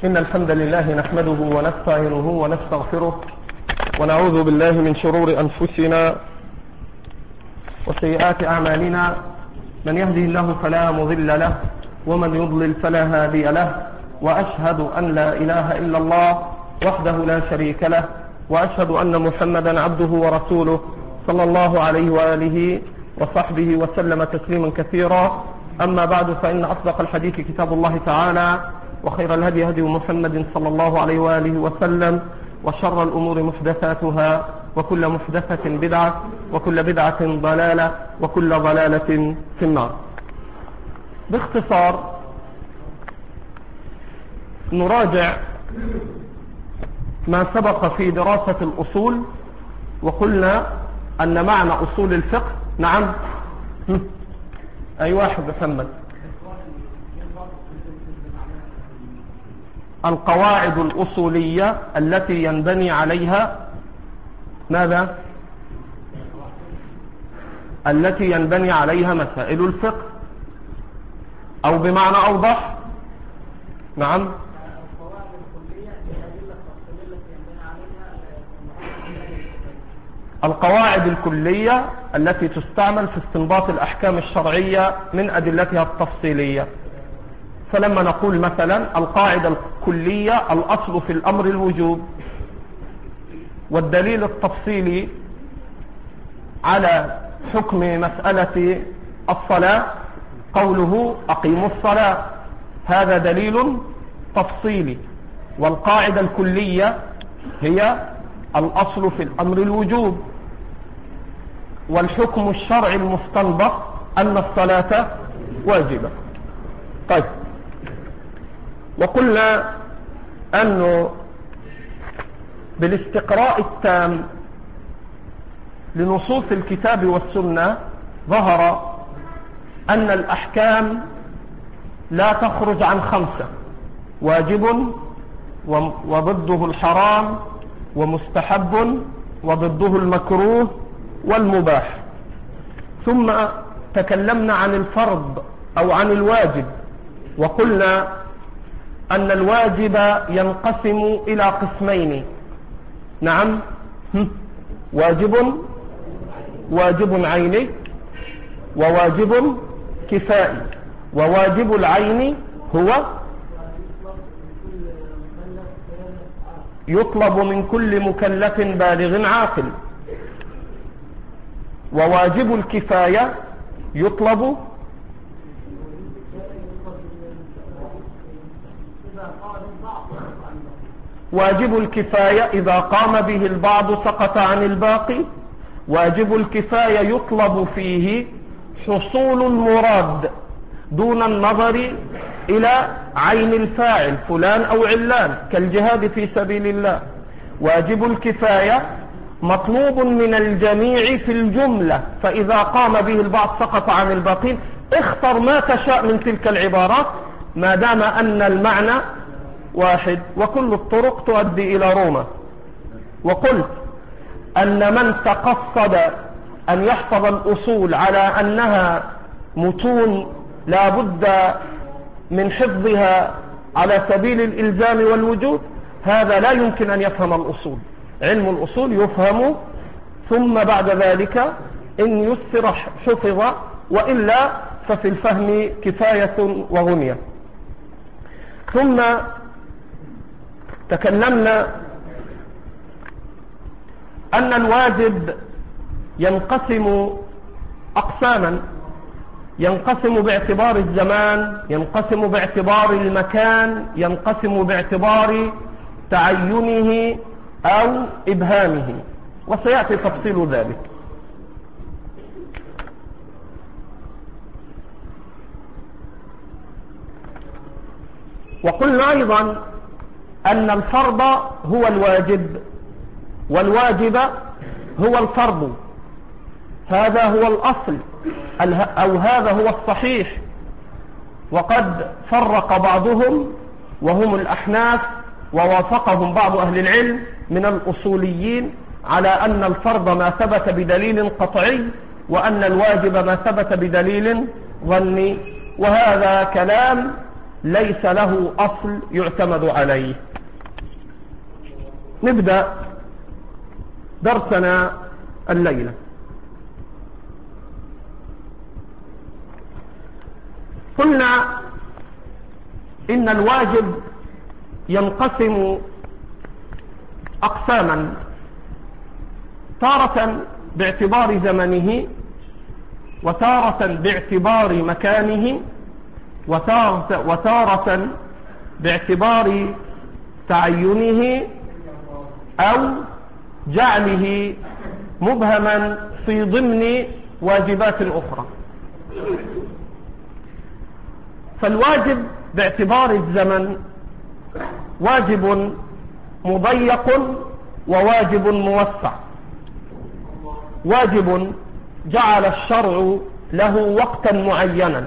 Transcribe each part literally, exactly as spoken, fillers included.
إن الحمد لله نحمده ونستعينه ونستغفره ونعوذ بالله من شرور أنفسنا وسيئات أعمالنا. من يهده الله فلا مضل له ومن يضلل فلا هادي له، وأشهد أن لا إله إلا الله وحده لا شريك له، وأشهد أن محمدا عبده ورسوله صلى الله عليه وآله وصحبه وسلم تسليما كثيرا. أما بعد، فإن أصدق الحديث كتاب الله تعالى، وخير الهدي هدي محمد صلى الله عليه وآله وسلم، وشر الأمور محدثاتها، وكل محدثة بدعة، وكل بدعة ضلالة، وكل ضلالة في النار. باختصار نراجع ما سبق في دراسة الأصول، وقلنا أن معنى أصول الفقه، نعم أي واحد محمد، القواعد الأصولية التي ينبني عليها ماذا؟ التي ينبني عليها مسائل الفقه، أو بمعنى أوضح، نعم القواعد الكلية التي تستعمل في استنباط الأحكام الشرعية من أدلتها التفصيلية. فلما نقول مثلا القاعدة الكلية الأصل في الأمر الوجوب، والدليل التفصيلي على حكم مسألة الصلاة قوله أقيموا الصلاة، هذا دليل تفصيلي. والقاعدة الكلية هي الأصل في الأمر الوجوب، والحكم الشرعي المستنبط أن الصلاة واجبة. طيب، وقلنا أنه بالاستقراء التام لنصوص الكتاب والسنة ظهر أن الأحكام لا تخرج عن خمسة: واجب، وضده الحرام، ومستحب، وضده المكروه، والمباح. ثم تكلمنا عن الفرض أو عن الواجب، وقلنا أن الواجب ينقسم إلى قسمين، نعم واجب واجب عيني وواجب كفائي. وواجب العين هو يطلب من كل مكلف بالغ عاقل، وواجب الكفاية يطلب واجب الكفاية إذا قام به البعض سقط عن الباقي. واجب الكفاية يطلب فيه حصول المراد دون النظر إلى عين الفاعل فلان أو علان، كالجهاد في سبيل الله. واجب الكفاية مطلوب من الجميع في الجملة، فإذا قام به البعض سقط عن الباقين. اختر ما تشاء من تلك العبارات ما دام أن المعنى واحد، وكل الطرق تؤدي إلى روما. وقلت أن من تقصد أن يحفظ الأصول على أنها متون لا بد من حفظها على سبيل الإلزام والوجود، هذا لا يمكن أن يفهم الأصول. علم الأصول يفهم، ثم بعد ذلك إن يسر حفظ، وإلا ففي الفهم كفاية وغنية. ثم تكلمنا أن الواجب ينقسم أقساما: ينقسم باعتبار الزمان، ينقسم باعتبار المكان، ينقسم باعتبار تعينه أو إبهامه، وسيأتي تفصيل ذلك. وقلنا أيضا أن الفرض هو الواجب، والواجب هو الفرض. هذا هو الأصل، أو هذا هو الصحيح. وقد فرق بعضهم وهم الأحناف، ووافقهم بعض أهل العلم من الأصوليين على أن الفرض ما ثبت بدليل قطعي، وأن الواجب ما ثبت بدليل ظني. وهذا كلام ليس له أصل يعتمد عليه. نبدأ درسنا الليلة. قلنا إن الواجب ينقسم أقساما، تارة باعتبار زمنه، وتارة باعتبار مكانه، وتارة, وتارة باعتبار تعينه أو جعله مبهما في ضمن واجبات أخرى. فالواجب باعتبار الزمن واجب مضيق وواجب موسع. واجب جعل الشرع له وقتا معينا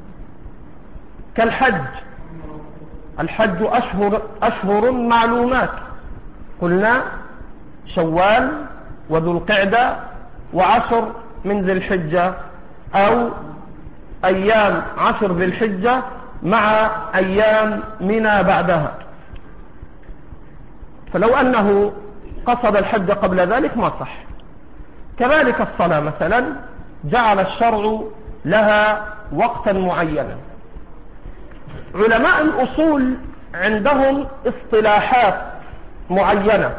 كالحج. الحج أشهر, أشهر معلومات، قلنا شوال وذو القعدة وعشر من ذي الحجة، أو أيام عشر ذي الحجة مع أيام منى بعدها. فلو أنه قصد الحج قبل ذلك ما صح. كذلك الصلاة مثلا جعل الشرع لها وقتا معينا. علماء الأصول عندهم اصطلاحات معينة،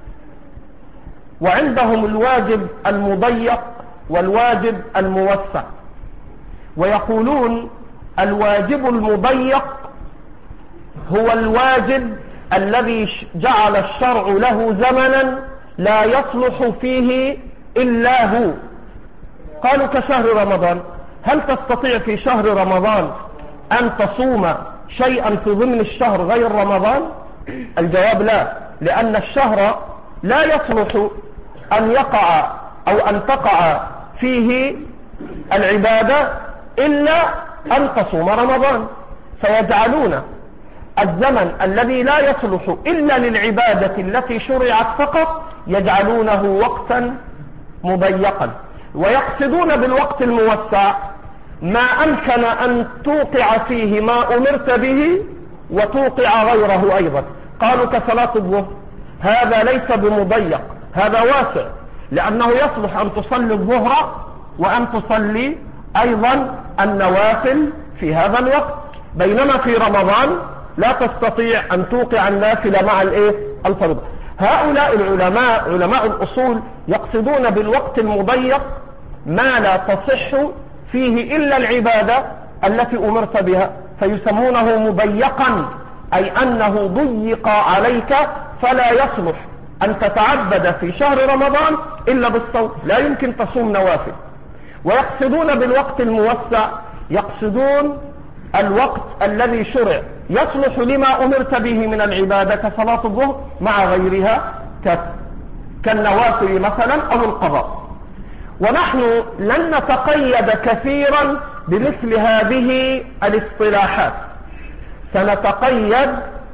وعندهم الواجب المضيق والواجب الموسع، ويقولون الواجب المضيق هو الواجب الذي جعل الشرع له زمنا لا يصلح فيه إلا هو. قالوا كشهر رمضان، هل تستطيع في شهر رمضان أن تصوم شيئا في ضمن الشهر غير رمضان؟ الجواب لا، لأن الشهر لا يصلح أن يقع أو أن تقع فيه العبادة إلا أن تصوم رمضان. فيجعلون الزمن الذي لا يصلح إلا للعبادة التي شرعت فقط يجعلونه وقتا مضيقا. ويقصدون بالوقت الموسع ما أمكن أن توقع فيه ما أمرت به وتوقع غيره أيضا. قالوا كصلاة الظهر، هذا ليس بمضيق، هذا واسع، لأنه يصلح أن تصلي الظهر وأن تصلي أيضا النوافل في هذا الوقت، بينما في رمضان لا تستطيع أن توقع النافلة مع الإيه؟ الفريضة. هؤلاء العلماء علماء الأصول يقصدون بالوقت المضيق ما لا تصح فيه إلا العبادة التي أمرت بها، فيسمونه مضيقا، أي أنه ضيق عليك فلا يصلح أن تتعبد في شهر رمضان إلا بالصوم، لا يمكن تصوم نوافل. ويقصدون بالوقت الموسع يقصدون الوقت الذي شرع يصلح لما أمرت به من العبادة كصلاة الظهر مع غيرها كالنوافل مثلا أو القضاء. ونحن لن نتقيد كثيرا بمثل هذه الاصطلاحات، سنتقيد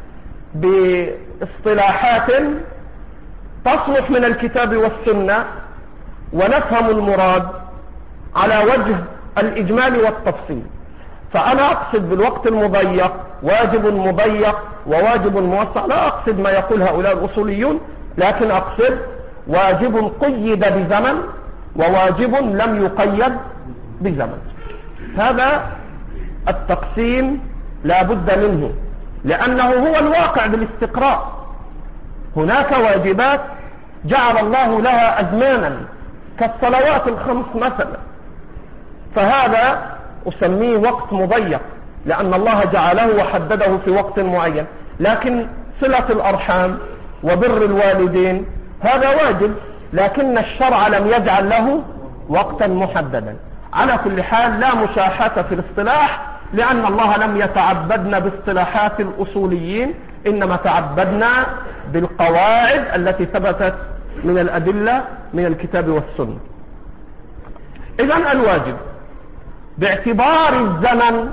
باصطلاحات تصلح من الكتاب والسنة ونفهم المراد على وجه الإجمال والتفصيل. فأنا أقصد بالوقت المضيق واجب مضيق وواجب موسع، لا أقصد ما يقول هؤلاء الأصوليون، لكن أقصد واجب قيد بزمن وواجب لم يقيد بزمن. هذا التقسيم لا بد منه، لأنه هو الواقع بالاستقراء. هناك واجبات جعل الله لها أزمانا كالصلوات الخمس مثلا، فهذا أسميه وقت مضيق لأن الله جعله وحدده في وقت معين. لكن صلة الأرحام وبر الوالدين هذا واجب، لكن الشرع لم يجعل له وقتا محددا. على كل حال لا مشاحة في الاصطلاح، لأن الله لم يتعبدنا باصطلاحات الأصوليين، إنما تعبدنا بالقواعد التي ثبتت من الأدلة من الكتاب والسنة. إذن الواجب باعتبار الزمن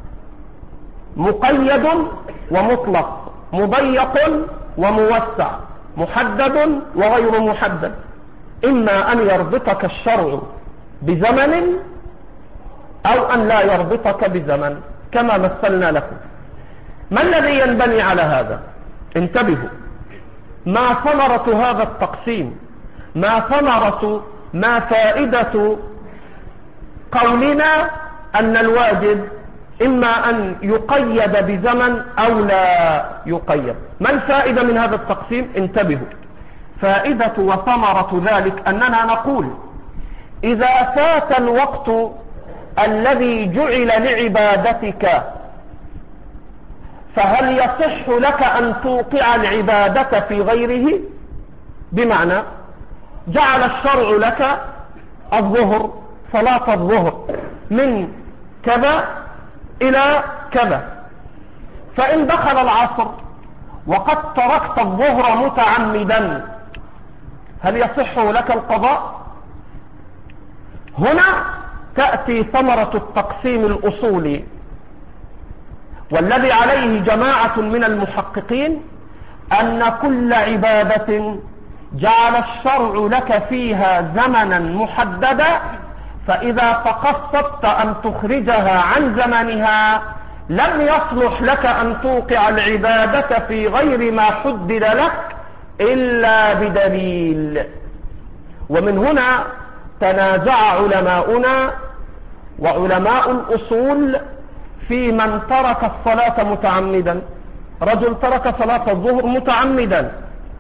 مقيد ومطلق، مضيق وموسع، محدد وغير محدد. إما أن يربطك الشرع بزمن أو أن لا يربطك بزمن كما مثلنا لكم. ما الذي ينبني على هذا؟ انتبهوا، ما ثمرة هذا التقسيم؟ ما ثمرة ما فائدة قولنا أن الواجب إما أن يقيد بزمن أو لا يقيد؟ ما الفائدة من هذا التقسيم؟ انتبهوا، فائدة وثمرة ذلك أننا نقول إذا فات الوقت الذي جعل لعبادتك فهل يصح لك أن توقع العبادة في غيره؟ بمعنى جعل الشرع لك الظهر، صلاة الظهر من كذا إلى كذا، فإن دخل العصر وقد تركت الظهر متعمدا هل يصح لك القضاء؟ هنا تأتي ثمرة التقسيم الأصولي، والذي عليه جماعة من المحققين أن كل عبادة جعل الشرع لك فيها زمنا محددا، فإذا تقصدت أن تخرجها عن زمنها لم يصلح لك أن توقع العبادة في غير ما حدد لك إلا بدليل. ومن هنا تنازع علماؤنا وعلماء الأصول في من ترك الصلاة متعمدا. رجل ترك صلاة الظهر متعمدا،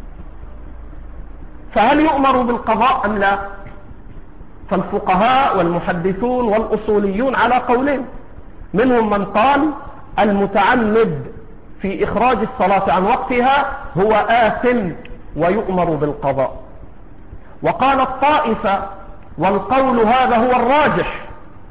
فهل يؤمر بالقضاء أم لا؟ فالفقهاء والمحدثون والأصوليون على قولين، منهم من قال المتعمد في إخراج الصلاة عن وقتها هو آثم ويؤمر بالقضاء، وقال الطائفة والقول هذا هو الراجح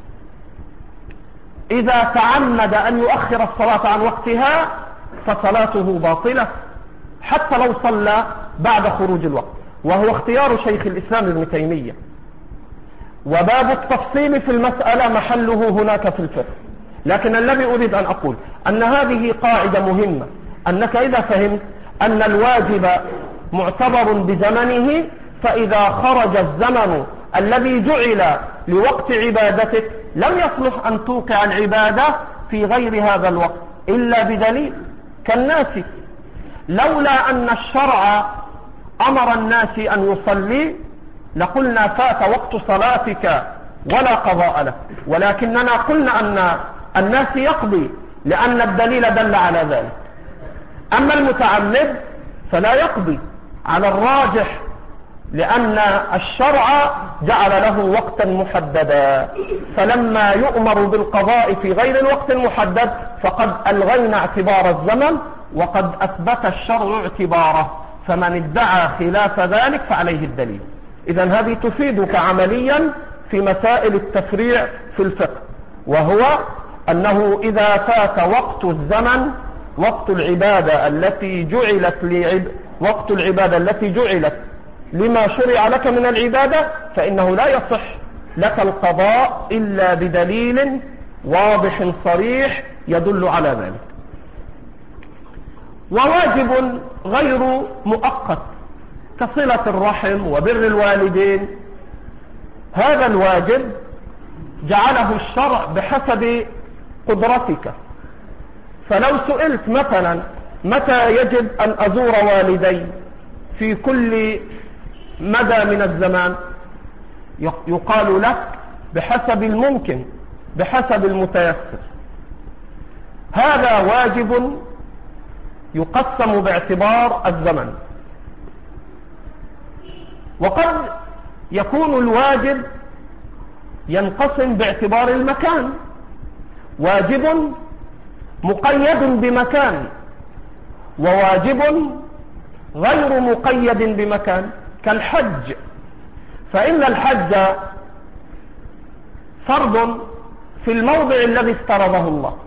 إذا تعمد أن يؤخر الصلاة عن وقتها فصلاته باطلة حتى لو صلى بعد خروج الوقت، وهو اختيار شيخ الإسلام ابن تيمية. وباب التفصيل في المسألة محله هناك في الفقه، لكن الذي أريد أن أقول أن هذه قاعدة مهمة، أنك إذا فهمت أن الواجب معتبر بزمنه، فإذا خرج الزمن الذي جعل لوقت عبادتك لم يصلح أن توقع العبادة في غير هذا الوقت إلا بدليل. كالناس لولا أن الشرع أمر الناس أن يصلي لقلنا فات وقت صلاتك ولا قضاء له، ولكننا قلنا أن الناس يقضي لأن الدليل دل على ذلك. أما المتعمد فلا يقضي على الراجح لأن الشرع جعل له وقتا محددا، فلما يؤمر بالقضاء في غير الوقت المحدد فقد ألغينا اعتبار الزمن وقد أثبت الشرع اعتباره، فمن ادعى خلاف ذلك فعليه الدليل. إذن هذه تفيدك عمليا في مسائل التفريع في الفقه، وهو أنه إذا فات وقت الزمن وقت العبادة التي جعلت لعب وقت العبادة التي جعلت لما شرع لك من العبادة فإنه لا يصح لك القضاء إلا بدليل واضح صريح يدل على ذلك. وواجب غير مؤقت كصلة الرحم وبر الوالدين، هذا الواجب جعله الشرع بحسب قدرتك. فلو سئلت مثلا متى يجب أن أزور والدي في كل مدى من الزمان، يقال لك بحسب الممكن بحسب المتيسر. هذا واجب يقسم باعتبار الزمن، وقد يكون الواجب ينقسم باعتبار المكان، واجب مقيد بمكان وواجب غير مقيد بمكان، كالحج، فإن الحج فرض في الموضع الذي افترضه الله،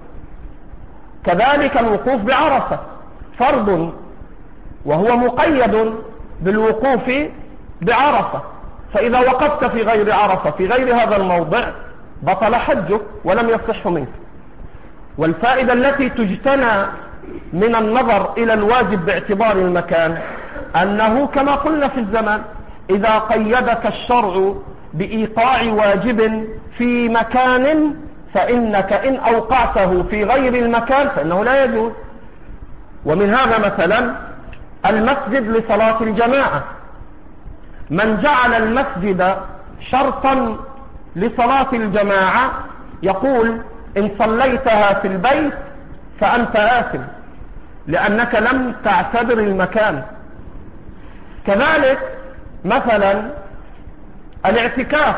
كذلك الوقوف بعرفة فرض وهو مقيد بالوقوف بعرفة، فإذا وقفت في غير عرفة في غير هذا الموضع بطل حجك ولم يصح منك. والفائدة التي تجتنى من النظر إلى الواجب باعتبار المكان أنه كما قلنا في الزمان، إذا قيدك الشرع بإيقاع واجب في مكان فإنك إن أوقعته في غير المكان فإنه لا يجوز. ومن هذا مثلا المسجد لصلاة الجماعة، من جعل المسجد شرطا لصلاة الجماعة يقول إن صليتها في البيت فأنت آثم لأنك لم تعتبر المكان. كذلك مثلا الاعتكاف،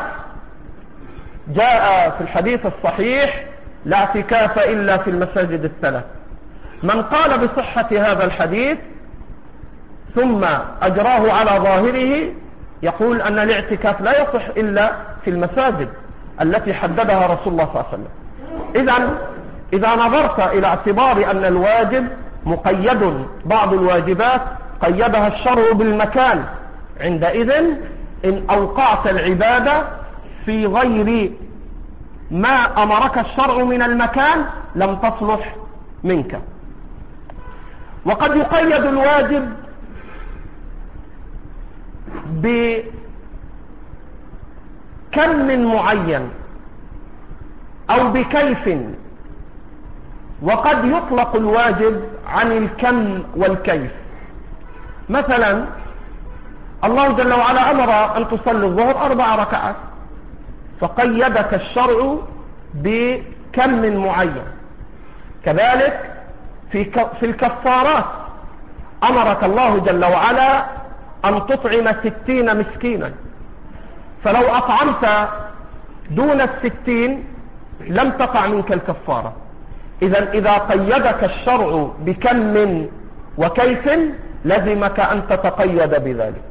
جاء في الحديث الصحيح لا اعتكاف إلا في المساجد الثلاث. من قال بصحة هذا الحديث ثم أجراه على ظاهره يقول أن الاعتكاف لا يصح إلا في المساجد التي حددها رسول الله صلى الله عليه وسلم. إذن إذا نظرت إلى اعتبار أن الواجب مقيد، بعض الواجبات قيدها الشرع بالمكان، عندئذ إن أوقعت العبادة في غير ما أمرك الشرع من المكان لم تصلح منك. وقد يقيد الواجب بكم معين أو بكيف، وقد يطلق الواجب عن الكم والكيف. مثلا الله جل وعلا أمر أن تصلي الظهر أربع ركعات، فقيدك الشرع بكم معين. كذلك في في الكفارات أمرك الله جل وعلا أن تطعم ستين مسكينا، فلو أطعمت دون الستين لم تقع منك الكفارة. إذا إذا قيدك الشرع بكم وكيف لزمك أن تتقيد بذلك.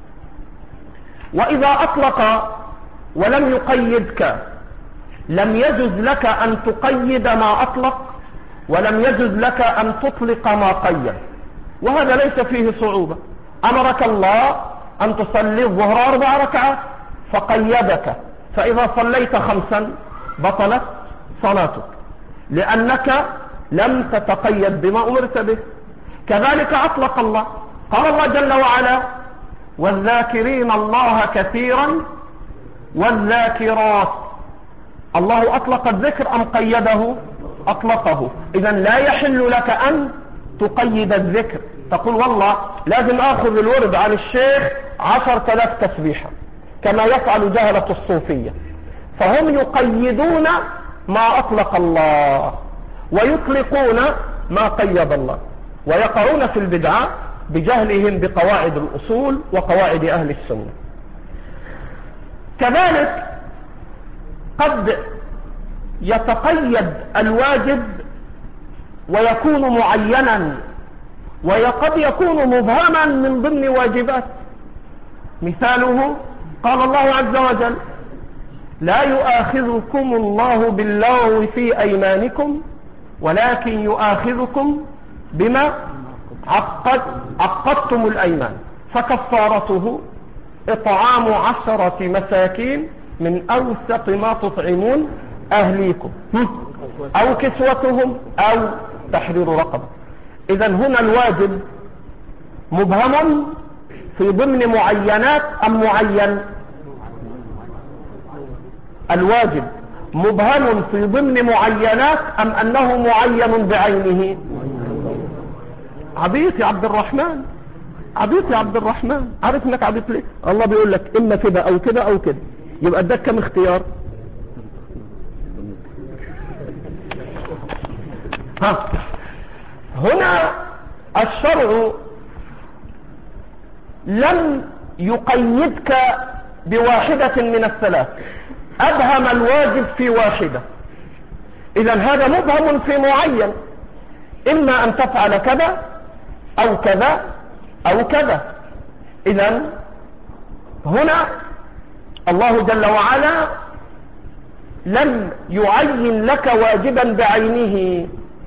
وإذا أطلق ولم يقيدك لم يجز لك أن تقيد ما أطلق، ولم يجز لك أن تطلق ما قيد، وهذا ليس فيه صعوبة. أمرك الله أن تصلي الظهر أربع ركعات فقيدك، فإذا صليت خمسا بطلت صلاتك لأنك لم تتقيد بما أمرت به. كذلك أطلق الله، قال الله جل وعلا والذاكرين الله كثيرا والذاكرات. الله أطلق الذكر أم قيده؟ أطلقه. إذن لا يحل لك أن تقيد الذكر، تقول والله لازم أخذ الورد عن الشيخ عشر تلاف تسبيحة كما يفعل جهلة الصوفية، فهم يقيدون ما أطلق الله ويطلقون ما قيد الله، ويقعون في البدعة بجهلهم بقواعد الأصول وقواعد أهل السنة. كذلك قد يتقيد الواجب ويكون معينا، وقد يكون مبهما من ضمن واجبات. مثاله قال الله عز وجل لا يؤاخذكم الله باللغو في أيمانكم ولكن يؤاخذكم بما عقد عقدتم الأيمان، فكفارته إطعام عشرة مساكين من أوسط ما تطعمون أهليكم أو كسوتهم أو تحرير رقبة. إذن هنا الواجب مبهم في ضمن معينات أم معين؟ الواجب مبهم في ضمن معينات أم أنه معين بعينه؟ عبيط يا عبد الرحمن، عبيط يا عبد الرحمن، عارف انك عبيط ليه؟ الله بيقول لك اما كده او كده او كده، يبقى اداك كم اختيار؟ ها هنا الشرع لم يقيدك بواحدة من الثلاث، أبهم الواجب في واحدة. إذا هذا مبهم في معين، إما أن تفعل كذا أو كذا أو كذا. إذا هنا الله جل وعلا لم يعين لك واجبا بعينه،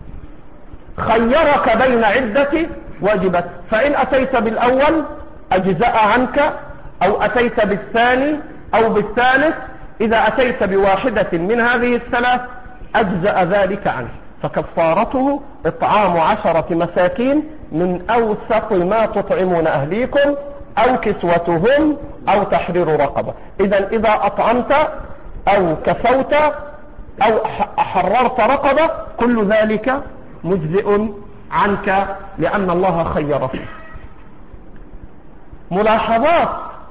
خيرك بين عدة واجبات، فإن أتيت بالأول أجزأ عنك أو أتيت بالثاني أو بالثالث، إذا أتيت بواحدة من هذه الثلاث أجزأ ذلك عنه، فكفارته إطعام عشرة مساكين من أوسط ما تطعمون أهليكم أو كسوتهم أو تحرير رقبة. إذا إذا أطعمت أو كسوت أو حررت رقبة، كل ذلك مجزئ عنك لأن الله خير فيه. ملاحظات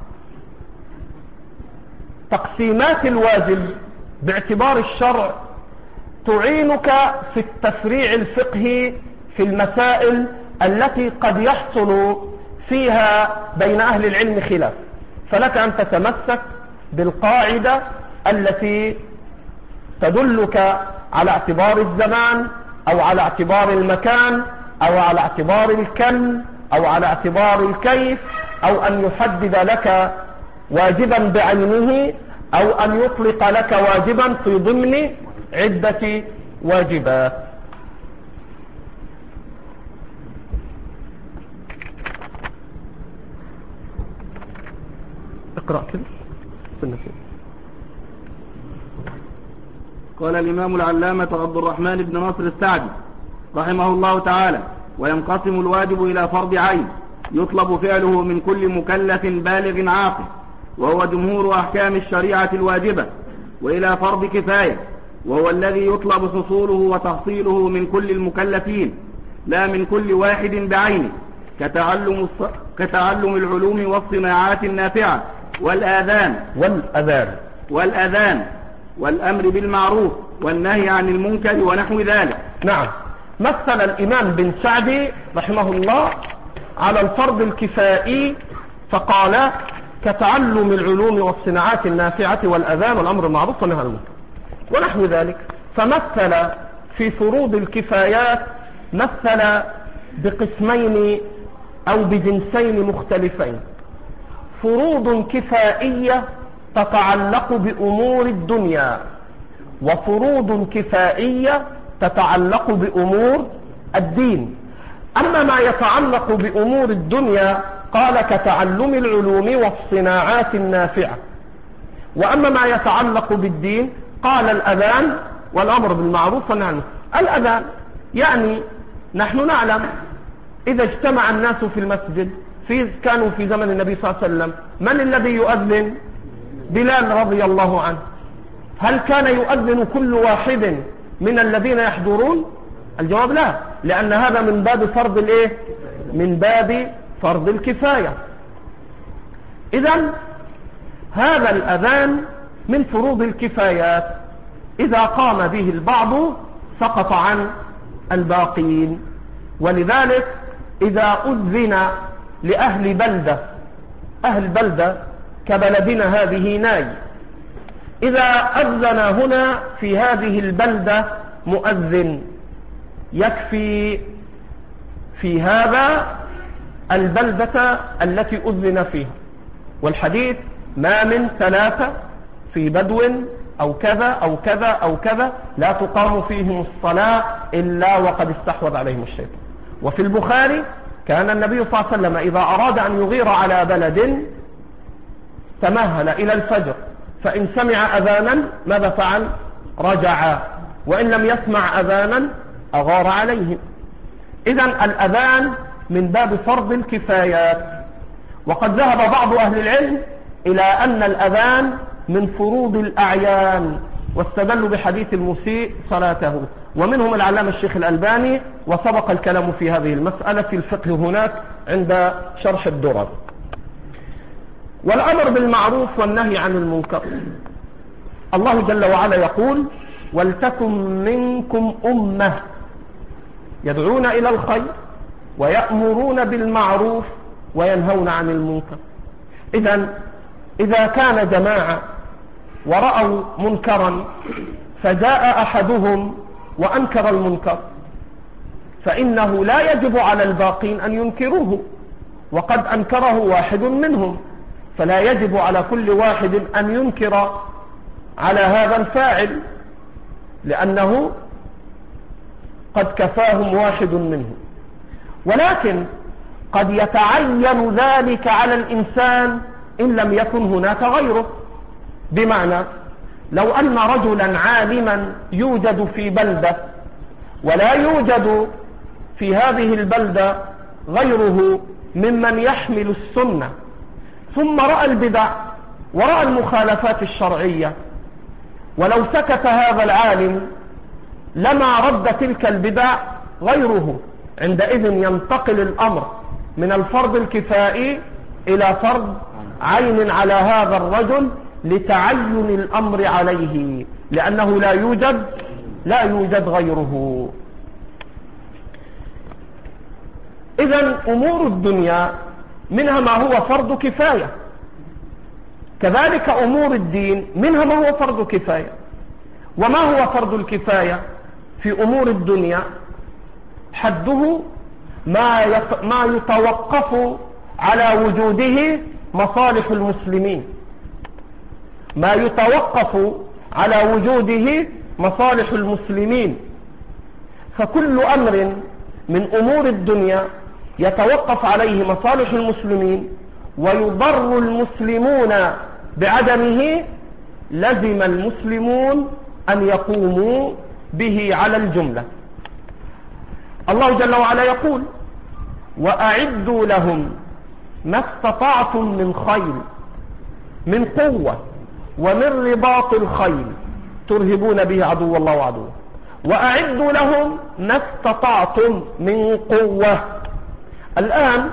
تقسيمات الواجب باعتبار الشرع تعينك في التفريع الفقهي في المسائل التي قد يحصل فيها بين أهل العلم خلاف، فلك أن تتمسك بالقاعدة التي تدلك على اعتبار الزمان أو على اعتبار المكان أو على اعتبار الكم أو على اعتبار الكيف، أو أن يحدد لك واجبا بعينه أو أن يطلق لك واجبا في ضمن عدة واجبات. اقرأ كده. قال الإمام العلامة عبد الرحمن بن ناصر السعدي رحمه الله تعالى: وينقسم الواجب إلى فرض عين يطلب فعله من كل مكلف بالغ عاقل وهو جمهور أحكام الشريعة الواجبة، وإلى فرض كفاية وهو الذي يطلب حصوله وتحصيله من كل المكلفين لا من كل واحد بعينه، كتعلم, الص... كتعلم العلوم والصناعات النافعة والآذان والأذان والأذان والأمر بالمعروف والنهي عن المنكر ونحو ذلك. نعم. مثل الإمام بن سعدي رحمه الله على الفرض الكفائي فقال: كتعلم العلوم والصناعات النافعة والأذان والأمر بالمعروف والنهي عن المنكر ونحو ذلك. فمثل في فروض الكفايات مثل بقسمين أو بجنسين مختلفين: فروض كفائية تتعلق بأمور الدنيا، وفروض كفائية تتعلق بأمور الدين. أما ما يتعلق بأمور الدنيا قال: كتعلم العلوم والصناعات النافعة. وأما ما يتعلق بالدين قال: الأذان والأمر بالمعروف والنهي عن المنكر. الأذان يعني نحن نعلم إذا اجتمع الناس في المسجد في كانوا في زمن النبي صلى الله عليه وسلم، من الذي يؤذن؟ بلال رضي الله عنه. هل كان يؤذن كل واحد من الذين يحضرون؟ الجواب لا، لأن هذا من باب فرض الايه؟ من باب فرض الكفاية. إذن هذا الأذان من فروض الكفايات، إذا قام به البعض سقط عن الباقين. ولذلك إذا أذن لأهل بلدة، أهل بلدة كبلدنا هذه ناي، إذا أذن هنا في هذه البلدة مؤذن يكفي في هذا البلدة التي أذن فيها. والحديث: ما من ثلاثة في بدو أو كذا أو كذا أو كذا لا تقام فيهم الصلاة إلا وقد استحوذ عليهم الشيطان. وفي البخاري: كان النبي صلى الله عليه وسلم إذا أراد أن يغير على بلد تمهل إلى الفجر، فإن سمع أذانا ماذا فعل؟ رجع، وإن لم يسمع أذانا أغار عليهم. إذن الأذان من باب فرض الكفايات. وقد ذهب بعض أهل العلم إلى أن الأذان من فروض الأعيان، واستدلوا بحديث المسيء صلاته، ومنهم العلامة الشيخ الألباني، وسبق الكلام في هذه المسألة في الفقه هناك عند شرح الدرر. والأمر بالمعروف والنهي عن المنكر، الله جل وعلا يقول: ولتكن منكم أمة يدعون إلى الخير ويأمرون بالمعروف وينهون عن المنكر. إذن إذا كان جماعة ورأوا منكرا فجاء أحدهم وأنكر المنكر، فإنه لا يجب على الباقين أن ينكروه، وقد أنكره واحد منهم، فلا يجب على كل واحد أن ينكر على هذا الفاعل، لأنه قد كفاهم واحد منهم. ولكن قد يتعين ذلك على الإنسان إن لم يكن هناك غيره. بمعنى لو أن رجلا عالما يوجد في بلدة ولا يوجد في هذه البلدة غيره ممن يحمل السنة، ثم رأى البدع ورأى المخالفات الشرعية، ولو سكت هذا العالم لما رد تلك البدع غيره. عندئذ ينتقل الأمر من الفرض الكفائي إلى فرض عين على هذا الرجل لتعين الأمر عليه، لأنه لا يوجد لا يوجد غيره. إذن أمور الدنيا منها ما هو فرض كفاية، كذلك أمور الدين منها ما هو فرض كفاية. وما هو فرض الكفاية في أمور الدنيا؟ حده ما ما يتوقف على وجوده مصالح المسلمين، ما يتوقف على وجوده مصالح المسلمين. فكل أمر من أمور الدنيا يتوقف عليه مصالح المسلمين ويضر المسلمون بعدمه لزم المسلمون أن يقوموا به على الجملة. الله جل وعلا يقول: وأعدوا لهم ما استطعتم من خيل من قوة ومن رباط الخيل ترهبون به عدو الله وعدوه. وأعدوا لهم ما استطعتم من قوة. الآن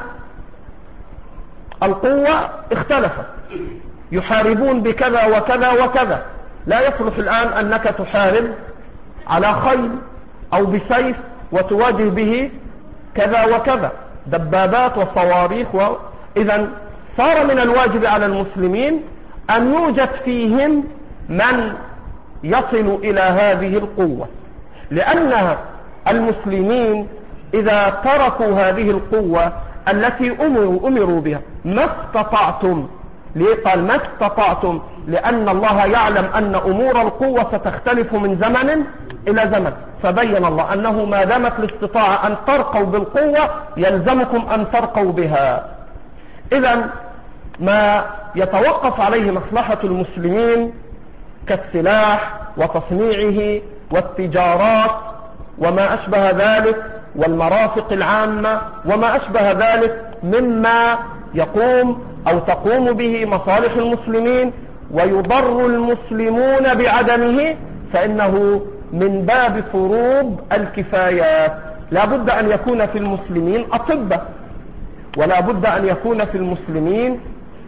القوة اختلفت، يحاربون بكذا وكذا وكذا. لا يصلح الآن أنك تحارب على خيل أو بسيف وتواجه به كذا وكذا، دبابات وصواريخ و... إذن صار من الواجب على المسلمين أن يوجد فيهم من يصل إلى هذه القوة، لأن المسلمين إذا تركوا هذه القوة التي أمروا, أمروا بها ما استطعتم. ليه قال ما استطعتم؟ لأن الله يعلم أن أمور القوة ستختلف من زمن إلى زمن، فبين الله أنه ما دامت الاستطاعة أن ترقوا بالقوة يلزمكم أن ترقوا بها. إذن ما يتوقف عليه مصلحة المسلمين كالسلاح وتصنيعه والتجارات وما أشبه ذلك والمرافق العامة وما أشبه ذلك مما يقوم أو تقوم به مصالح المسلمين ويضر المسلمون بعدمه، فإنه من باب فروض الكفايات. لا بد أن يكون في المسلمين أطباء، ولا بد أن يكون في المسلمين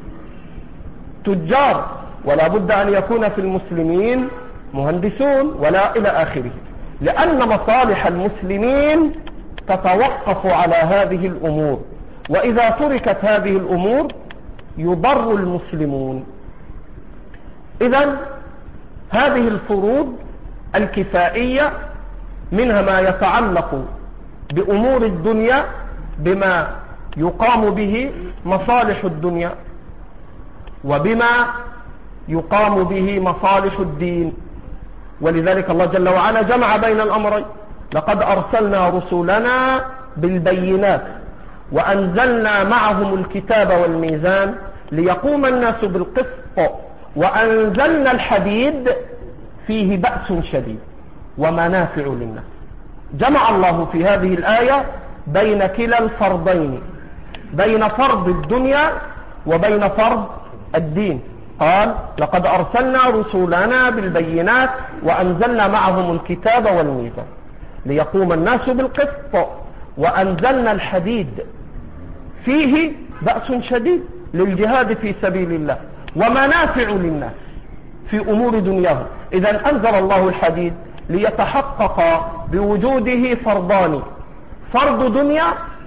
تجار، ولا بد أن يكون في المسلمين مهندسون ولا إلى آخره، لأن مصالح المسلمين تتوقف على هذه الأمور، وإذا تركت هذه الأمور يضر المسلمون. إذن هذه الفروض الكفائية منها ما يتعلق بأمور الدنيا بما يقام به مصالح الدنيا وبما يقام به مصالح الدين. ولذلك الله جل وعلا جمع بين الأمرين: لقد أرسلنا رسلنا بالبينات وأنزلنا معهم الكتاب والميزان ليقوم الناس بالقسط وأنزلنا الحديد فيه بأس شديد ومنافع للناس. جمع الله في هذه الآية بين كلا الفرضين، بين فرض الدنيا وبين فرض الدين. قال: لقد أرسلنا رسلنا بالبينات وأنزلنا معهم الكتاب والميزان ليقوم الناس بالقسط وأنزلنا الحديد فيه بأس شديد للجهاد في سبيل الله ومنافع للناس في أمور دنياهم. إذا أنزل الله الحديد ليتحقق بوجوده فرضان: فرض دنيا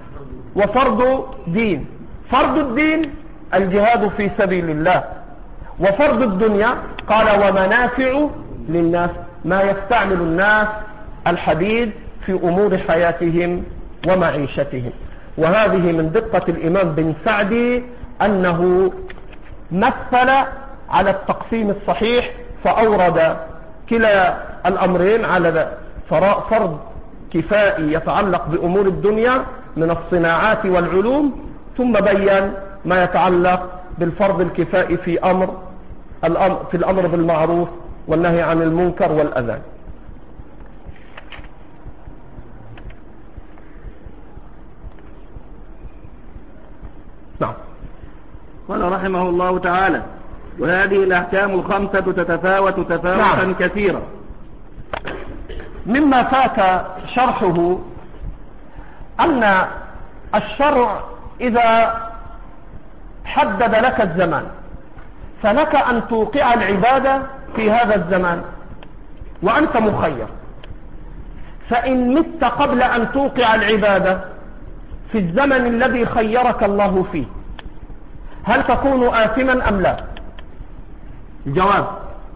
وفرض دين. فرض الدين الجهاد في سبيل الله، وفرض الدنيا قال ومنافع للناس، ما يستعمل الناس الحديد في أمور حياتهم ومعيشتهم. وهذه من دقة الإمام بن سعدي أنه مثل على التقسيم الصحيح فأورد كلا الأمرين على فرض كفائي يتعلق بأمور الدنيا من الصناعات والعلوم، ثم بيّن ما يتعلق بالفرض الكفائي في أمر في الأمر بالمعروف والنهي عن المنكر والأذى. نعم. قال رحمه الله تعالى: وهذه الأحكام الخمسة تتفاوت تفاوتا نعم. كثيرا. مما فات شرحه أن الشرع إذا حدد لك الزمان فلك أن توقع العبادة في هذا الزمان وأنت مخير، فإن مت قبل أن توقع العبادة في الزمن الذي خيرك الله فيه هل تكون آثما أم لا؟ الجواب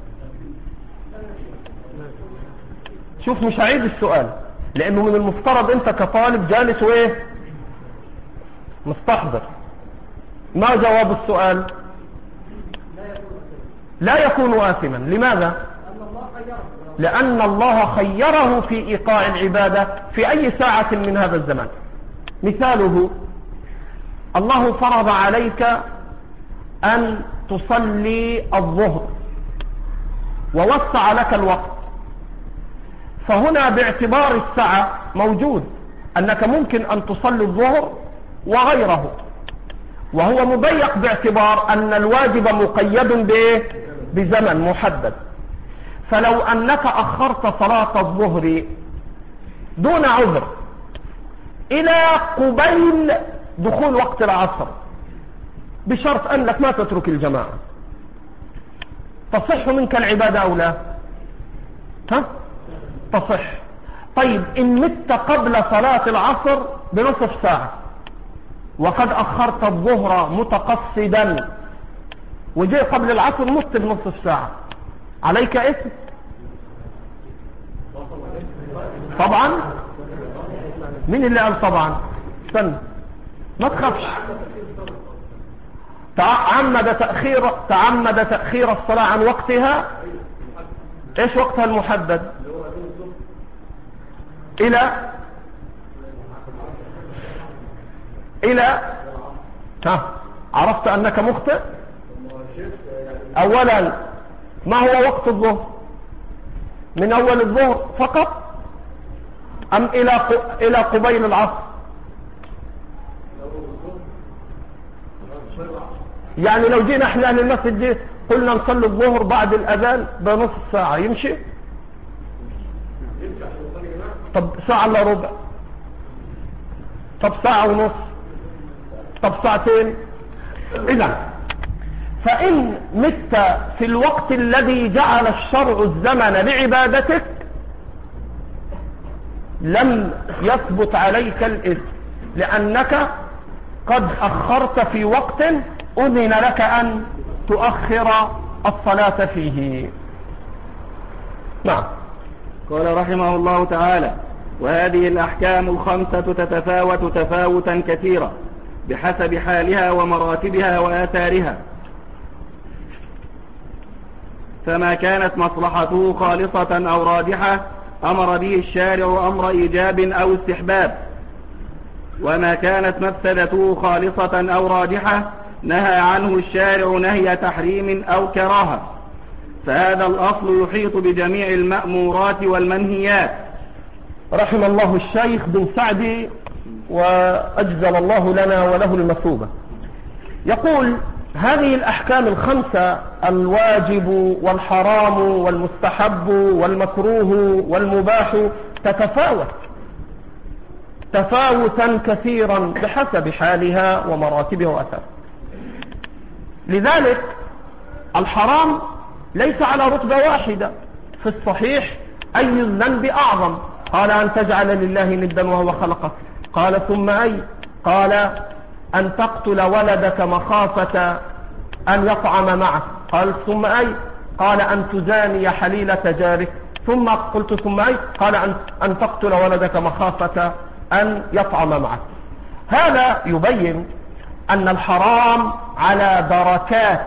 شوف، مش هعيد السؤال لأنه من المفترض أنت كطالب جالس وإيه مستحضر. ما جواب السؤال؟ لا يكون آثما. لماذا؟ لأن الله خيره في إيقاع العبادة في أي ساعة من هذا الزمان. مثاله الله فرض عليك أن تصلي الظهر ووسع لك الوقت، فهنا باعتبار الساعة موجود أنك ممكن أن تصلي الظهر وغيره، وهو مضيق باعتبار أن الواجب مقيد بزمن محدد. فلو أنك أخرت صلاة الظهر دون عذر إلى قبيل دخول وقت العصر بشرط أنك ما تترك الجماعة، تصح منك العبادة أو لا؟ ها؟ تصح. طيب إن مت قبل صلاة العصر بنصف ساعة وقد أخرت الظهر متقصدا وجاء قبل العصر مت بنصف ساعة، عليك إثم؟ طبعا. مين اللي قال طبعا؟ استنى ما تخافش. تعمد تأخير تعمد تأخير الصلاة عن وقتها. ايش وقتها المحدد؟ الى الى ها عرفت انك مخطئ. اولا ما هو وقت الظهر؟ من اول الظهر فقط ام الى الى قبيل العصر؟ يعني لو جينا احنا للمسجد دي قلنا نصلي الظهر بعد الاذان بنص ساعة يمشي؟ طب ساعة الا ربع؟ طب ساعة ونص؟ طب ساعتين؟ اذا فان مت في الوقت الذي جعل الشرع الزمن لعبادتك لم يثبت عليك الاثم، لانك قد اخرت في وقت اذن لك ان تؤخر الصلاة فيه. نعم. قال رحمه الله تعالى: وهذه الأحكام الخمسة تتفاوت تفاوتا كثيرا بحسب حالها ومراتبها وآثارها، فما كانت مصلحته خالصة أو راجحة أمر به الشارع أمر إيجاب أو استحباب، وما كانت مفسدته خالصة أو راجحة نهى عنه الشارع نهي تحريم أو كراهة. فهذا الأصل يحيط بجميع المأمورات والمنهيات. رحم الله الشيخ بن سعدي وأجزل الله لنا وله المثوبة. يقول: هذه الأحكام الخمسة الواجب والحرام والمستحب والمكروه والمباح تتفاوت تفاوتا كثيرا بحسب حالها ومراتبها وأثارها. لذلك الحرام ليس على رتبة واحدة. في الصحيح: أي الذنب أعظم؟ قال: أن تجعل لله ندا وهو خلقك. قال: ثم أي؟ قال: أن تقتل ولدك مخافة أن يطعم معك. قال: ثم أي؟ قال: أن تزاني حليلة جارك. ثم قلت: ثم أي؟ قال: أن تقتل ولدك مخافة أن يطعم معك. هذا يبين أن الحرام على دركات،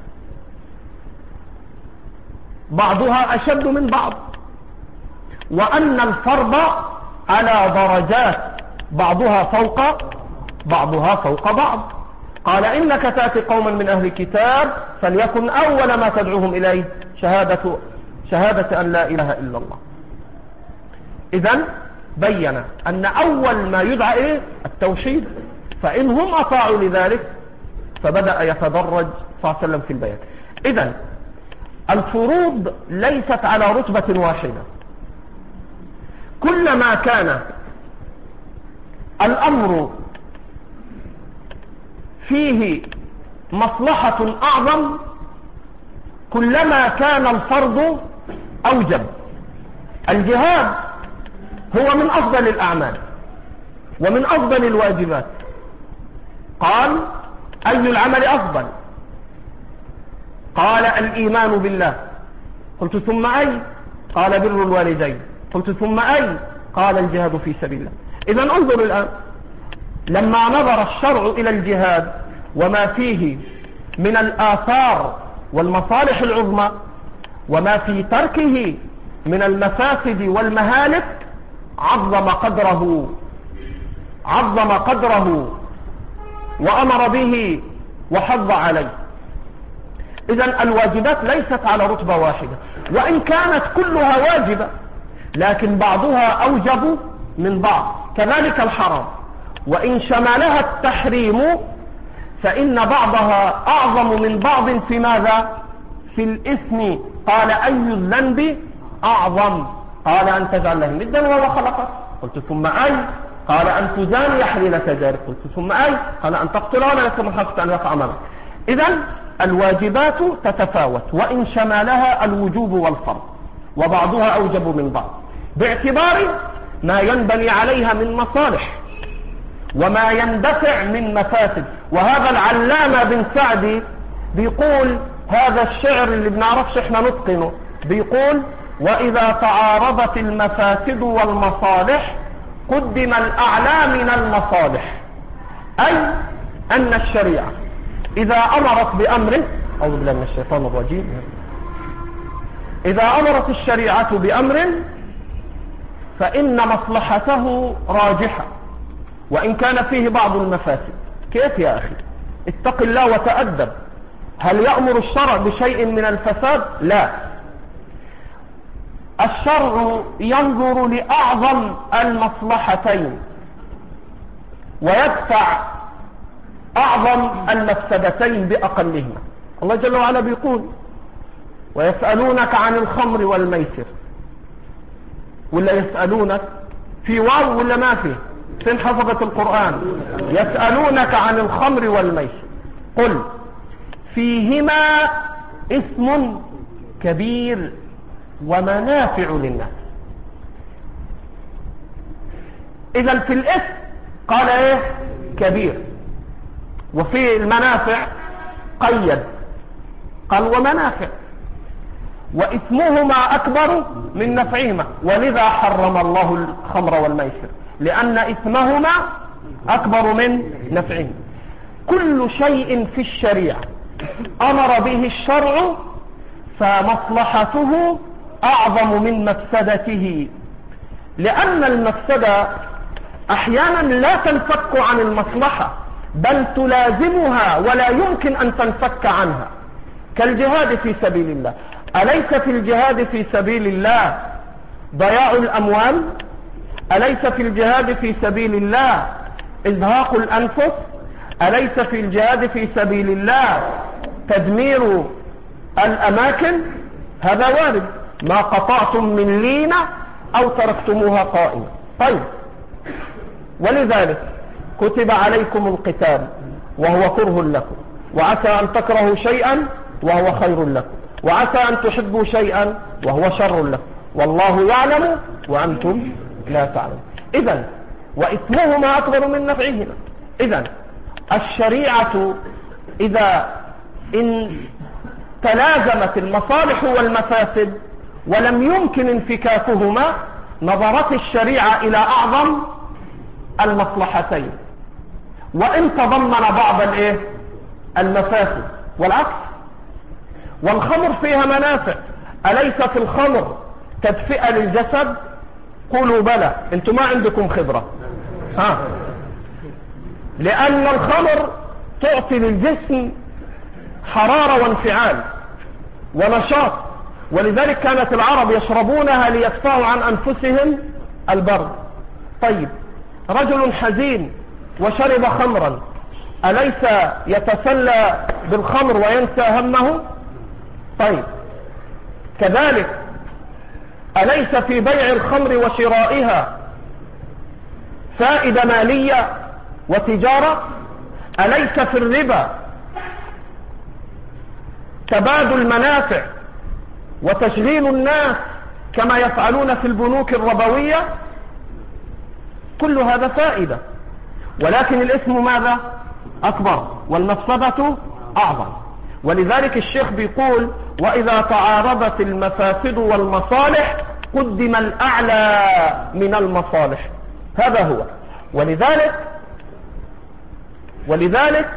بعضها أشد من بعض، وأن الفرض على درجات، بعضها فوق بعضها فوق بعض. قال: إنك تأتي قوما من أهل الكتاب فليكن أول ما تدعوهم إليه شهادة, شهادة أن لا إله إلا الله. إذن بين أن أول ما يدعى إيه؟ التوحيد. فإن هم أطاعوا لذلك فبدأ يتدرج صلى الله عليه وسلم في البيان. إذن الفروض ليست على رتبة واحدة. كلما كان الأمر فيه مصلحة أعظم كلما كان الفرض أوجب. الجهاد هو من أفضل الأعمال ومن أفضل الواجبات. قال: أي العمل أفضل؟ قال: الإيمان بالله. قلت: ثم أي؟ قال: بر الوالدين. قلت: ثم أي؟ قال: الجهاد في سبيل الله. إذن انظر الآن، لما نظر الشرع إلى الجهاد وما فيه من الآثار والمصالح العظمى وما في تركه من المفاسد والمهالك، عظم قدره عظم قدره وأمر به وحض عليه. إذن الواجبات ليست على رتبة واحدة، وإن كانت كلها واجبة لكن بعضها أوجب من بعض. كذلك الحرام، وإن شملها التحريم فإن بعضها أعظم من بعض في ماذا؟ في الإثم. قال: أي الذنب أعظم؟ قال: أن تجعل له ندا وهو خلقك. قلت: ثم أي؟ قال: أن تزاني يحلي لك جارك. قلت: ثم أي؟ قال: أن تقتل ولدك من خشية أن يقع عملك. إذن الواجبات تتفاوت وإن شملها الوجوب والفرض، وبعضها أوجب من بعض باعتبار ما ينبني عليها من مصالح وما يندفع من مفاسد. وهذا العلامة بن سعدي بيقول هذا الشعر اللي بنعرفش احنا نتقنه، بيقول: وإذا تعارضت المفاسد والمصالح قدم الأعلى من المصالح. أي أن الشريعة إذا أمرت بأمر، أعوذ بالله من الشيطان الرجيم، إذا أمرت الشريعة بأمر فإن مصلحته راجحة وإن كان فيه بعض المفاسد. كيف يا أخي؟ اتق الله وتأدب. هل يأمر الشرع بشيء من الفساد؟ لا، الشرع ينظر لأعظم المصلحتين ويدفع أعظم المفسدتين بأقلهما. الله جل وعلا بيقول: ويسألونك عن الخمر والميسر. ولا يسألونك في واو ولا ما فيه؟ فين حفظة القرآن؟ يسألونك عن الخمر والميسر قل فيهما إثم كبير ومنافع للناس. إذا في الإثم قال إيه؟ كبير. وفي المنافع قيد قال ومنافع، وإثمهما أكبر من نفعهما، ولذا حرم الله الخمر والميسر لأن إثمهما أكبر من نفعهما. كل شيء في الشريعة أمر به الشرع فمصلحته أعظم من مفسدته، لأن المفسدة أحيانا لا تنفك عن المصلحة بل تلازمها ولا يمكن أن تنفك عنها، كالجهاد في سبيل الله. أليس في الجهاد في سبيل الله ضياع الأموال؟ أليس في الجهاد في سبيل الله إزهاق الأنفس؟ أليس في الجهاد في سبيل الله تدمير الأماكن؟ هذا وارد. ما قطعتم من لينة أو تركتموها قائمة. طيب، ولذلك كتب عليكم القتال وهو كره لكم، وعسى أن تكرهوا شيئا وهو خير لكم، وعسى أن تحبوا شيئا وهو شر لكم، والله يعلم وأنتم لا تعلمون. إذن وإثمهما أكبر من نفعهما. إذن الشريعة إذا إن تلازمت المصالح والمفاسد ولم يمكن انفكاكهما نظرت الشريعة إلى أعظم المصلحتين وإن تضمن بعض الايه المفاسد، والعكس. والخمر فيها منافع، أليس في الخمر تدفئة للجسد؟ قولوا بلى، انتم ما عندكم خبرة. ها، لأن الخمر تعطي للجسم حرارة وانفعال ونشاط، ولذلك كانت العرب يشربونها ليدفعوا عن أنفسهم البرد. طيب، رجل حزين وشرب خمرا أليس يتسلى بالخمر وينسى همه؟ طيب كذلك أليس في بيع الخمر وشرائها فائدة مالية وتجارة؟ أليس في الربا تبادل منافع وتشغيل الناس كما يفعلون في البنوك الربوية؟ كل هذا فائدة، ولكن الاسم ماذا؟ أكبر والمفسدة أعظم. ولذلك الشيخ بيقول وإذا تعارضت المفاسد والمصالح قدم الأعلى من المصالح. هذا هو. ولذلك ولذلك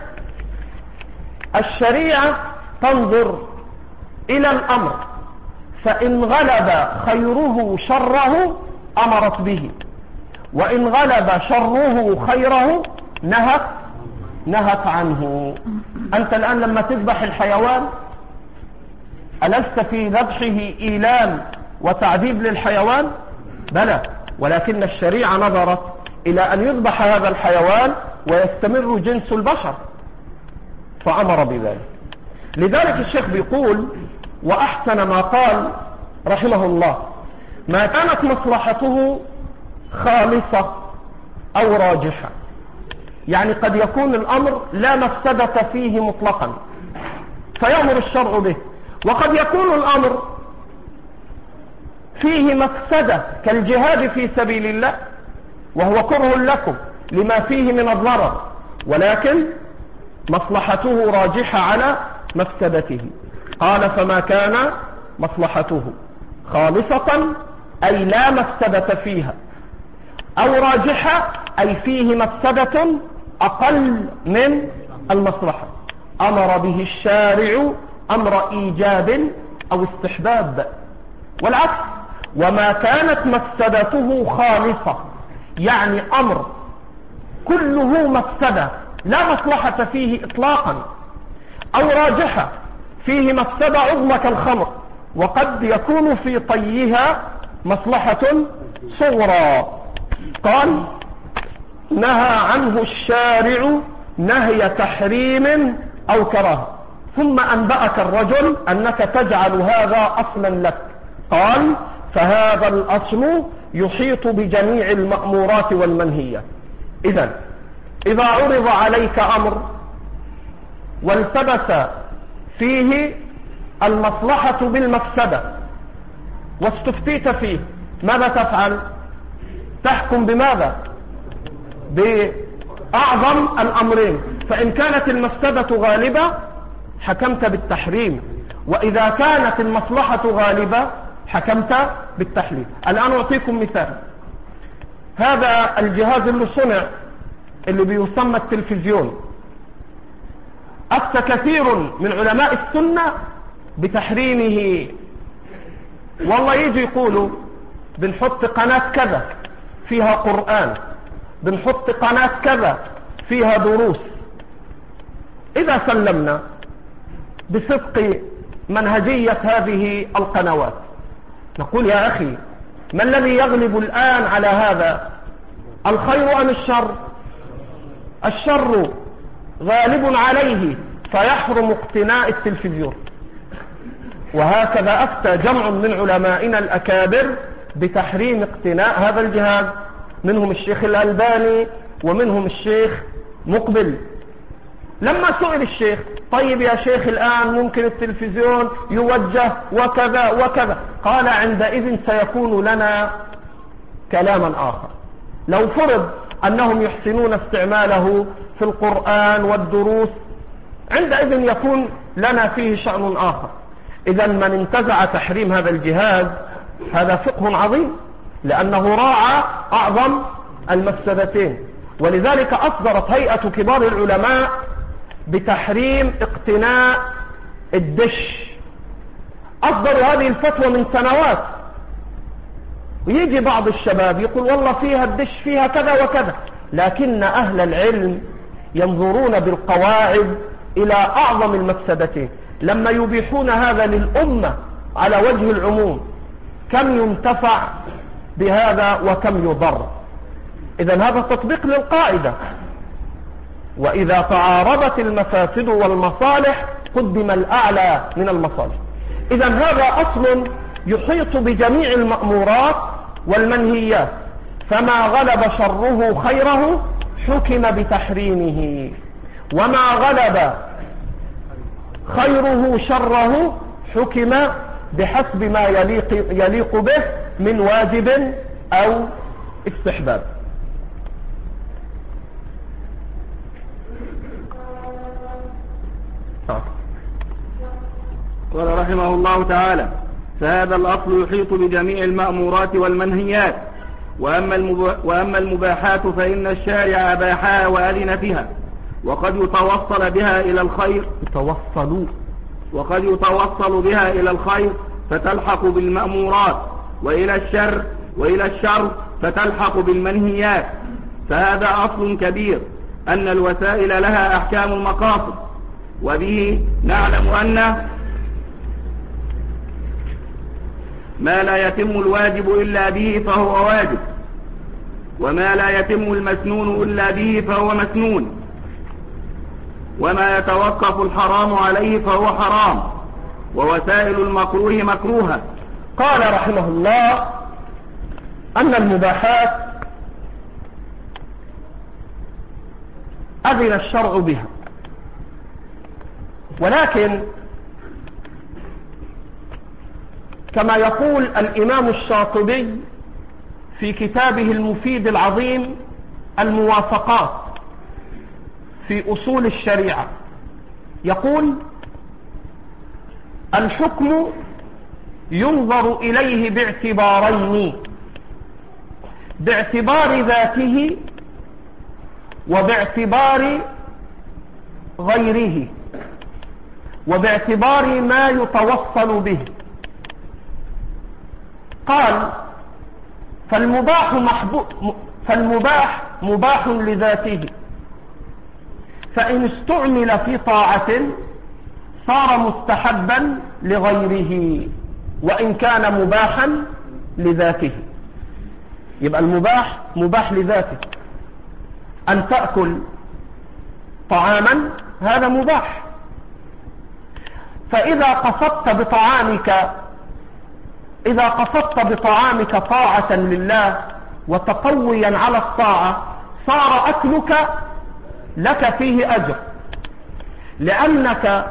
الشريعة تنظر إلى الأمر، فإن غلب خيره شره أمرت به، وإن غلب شره خيره نهت نهت عنه. أنت الآن لما تذبح الحيوان ألست في ذبحه إيلام وتعذيب للحيوان؟ بلى، ولكن الشريعة نظرت إلى أن يذبح هذا الحيوان ويستمر جنس البشر فأمر بذلك. لذلك الشيخ بيقول وأحسن ما قال رحمه الله: ما كانت مصلحته خالصة أو راجحة، يعني قد يكون الأمر لا مفسدة فيه مطلقا فيأمر الشرع به، وقد يكون الأمر فيه مفسدة كالجهاد في سبيل الله وهو كره لكم لما فيه من الضرر، ولكن مصلحته راجحة على مفسدته. قال: فما كان مصلحته خالصة أي لا مفسدة فيها، أو راجحة أي فيه مفسدة أقل من المصلحة، أمر به الشارع أمر إيجاب أو استحباب. والعكس: وما كانت مفسدته خالصة يعني أمر كله مفسدة لا مصلحة فيه إطلاقا، أو راجحة فيه مفسدة عظمى كالخمر، وقد يكون في طيها مصلحة صغرى. قال: نهى عنه الشارع نهي تحريم أو كراهة، ثم أنبأك الرجل أنك تجعل هذا أصلا لك. قال: فهذا الأصل يحيط بجميع المأمورات والمنهيات. إذن إذا عرض عليك أمر والتبس فيه المصلحة بالمفسدة واستفتيت فيه، ماذا تفعل؟ تحكم بماذا؟ بأعظم الأمرين. فإن كانت المفسدة غالبة حكمت بالتحريم، وإذا كانت المصلحة غالبة حكمت بالتحليل. الآن أعطيكم مثال. هذا الجهاز اللي صنع اللي بيسمى التلفزيون، أفتى كثير من علماء السنة بتحريمه. والله يجي يقولوا بنحط قناة كذا فيها قرآن، بنحط قناة كذا فيها دروس. إذا سلمنا بصدق منهجية هذه القنوات نقول: يا أخي، ما الذي يغلب الآن على هذا؟ الخير أم الشر؟ الشر غالب عليه فيحرم اقتناء التلفزيون. وهكذا أفتى جمع من علمائنا الأكابر بتحريم اقتناء هذا الجهاز، منهم الشيخ الألباني ومنهم الشيخ مقبل. لما سئل الشيخ: طيب يا شيخ، الآن ممكن التلفزيون يوجه وكذا وكذا، قال: عندئذ سيكون لنا كلاما آخر. لو فرض أنهم يحسنون استعماله في القرآن والدروس، عندئذ يكون لنا فيه شأن آخر. إذا من انتزع تحريم هذا الجهاز هذا فقه عظيم، لأنه راعى أعظم المفسدتين. ولذلك أصدرت هيئة كبار العلماء بتحريم اقتناء الدش. أصدروا هذه الفتوى من سنوات، ويجي بعض الشباب يقول: والله فيها الدش فيها كذا وكذا، لكن أهل العلم ينظرون بالقواعد إلى أعظم المفسدتين. لما يبيحون هذا للأمة على وجه العموم، كم ينتفع بهذا وكم يضر؟ إذن هذا تطبيق للقاعدة: وإذا تعارضت المفاسد والمصالح قدم الأعلى من المصالح. إذا هذا أصل يحيط بجميع المأمورات والمنهيات، فما غلب شره خيره حكم بتحريمه، وما غلب خيره شره حكم بحسب ما يليق, يليق به من واجب أو استحباب. قال رحمه الله تعالى: فهذا الأصل يحيط بجميع المأمورات والمنهيات، وأما المباحات فإن الشارع أباحها وأذن فيها، وقد يتوصل بها إلى الخير يتوصل وقد يتوصل بها إلى الخير فتلحق بالمأمورات، وإلى الشر وإلى الشر فتلحق بالمنهيات. فهذا أصل كبير، أن الوسائل لها أحكام المقاصد، وبه نعلم أن ما لا يتم الواجب إلا به فهو واجب، وما لا يتم المسنون إلا به فهو مسنون، وما يتوقف الحرام عليه فهو حرام، ووسائل المكروه مكروهة. قال رحمه الله أن المباحات أذن الشرع بها، ولكن كما يقول الإمام الشاطبي في كتابه المفيد العظيم الموافقات في أصول الشريعة، يقول: الحكم ينظر إليه باعتبارين: باعتبار ذاته وباعتبار غيره، وباعتبار ما يتوصل به. قال: فالمباح محبو... فالمباح مباح لذاته، فإن استعمل في طاعة صار مستحبا لغيره وإن كان مباحا لذاته. يبقى المباح مباح لذاته، أن تأكل طعاما هذا مباح، فإذا قصدت بطعامك إذا قصدت بطعامك طاعة لله وتقويا على الطاعة صار أكلك لك فيه أجر، لأنك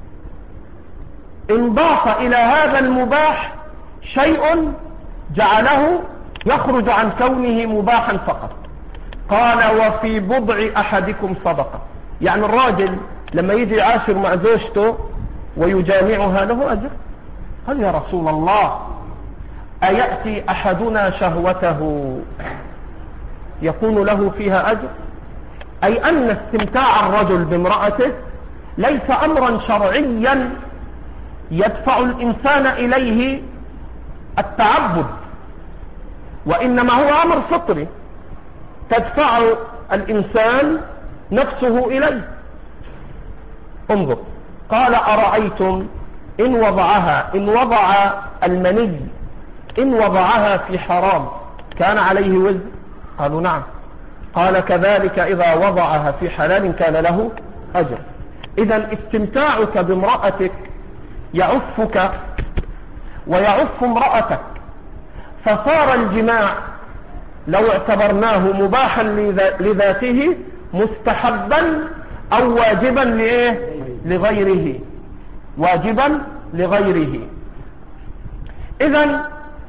انضاف إلى هذا المباح شيء جعله يخرج عن كونه مباحا فقط. قال: وفي بضع أحدكم صدقة، يعني الراجل لما يجي يعاشر مع زوجته ويجامعها له أجر. قال: يا رسول الله، أيأتي أحدنا شهوته يكون له فيها أجر؟ أي أن استمتاع الرجل بامرأته ليس أمرا شرعيا يدفع الإنسان إليه التعبد، وإنما هو أمر فطري تدفع الإنسان نفسه إليه. انظر، قال: أرأيتم إن وضعها إن وضع المني إن وضعها في حرام كان عليه وزر؟ قالوا: نعم. قال: كذلك إذا وضعها في حلال كان له أجر. إذا استمتاعك بامرأتك يعفك ويعف امرأتك، فصار الجماع لو اعتبرناه مباحا لذاته مستحبا أو واجبا لإيه؟ لغيره، واجبا لغيره. إذن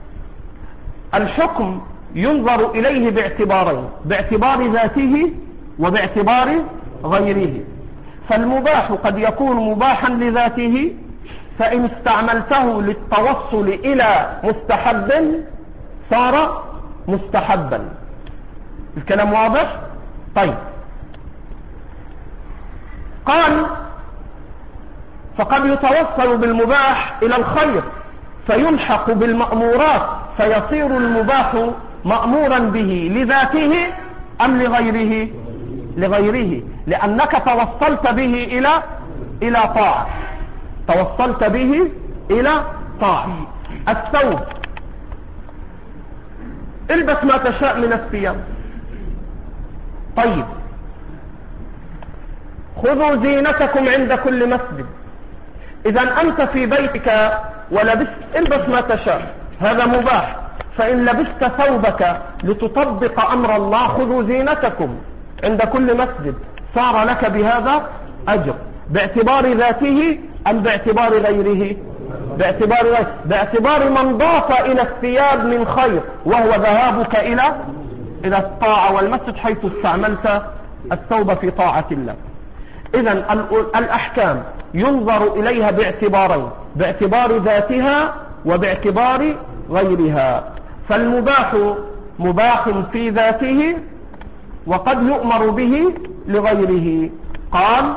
الحكم ينظر إليه باعتبارين: باعتبار ذاته وباعتبار غيره. فالمباح قد يكون مباحا لذاته، فإن استعملته للتوصل إلى مستحب صار مستحبا. الكلام واضح؟ طيب. قال: فقد يتوصل بالمباح إلى الخير فيلحق بالمأمورات، فيصير المباح مأمورا به لذاته أم لغيره؟ لغيره، لأنك توصلت به إلى إلى طاعة توصلت به إلى طاعة. الثوب، البس ما تشاء من الثياب. طيب، خذوا زينتكم عند كل مسجد. إذا أنت في بيتك ولبست البس ما تشاء، هذا مباح. فإن لبست ثوبك لتطبق أمر الله خذوا زينتكم عند كل مسجد، صار لك بهذا أجر باعتبار ذاته أم باعتبار غيره؟ باعتبار غيره، باعتبار من ضاف إلى الثياب من خير، وهو ذهابك إلى إلى الطاعة والمسجد حيث استعملت الثوب في طاعة الله. إذن الأحكام ينظر إليها باعتبارين، باعتبار ذاتها وباعتبار غيرها. فالمباح مباح في ذاته وقد يؤمر به لغيره. قال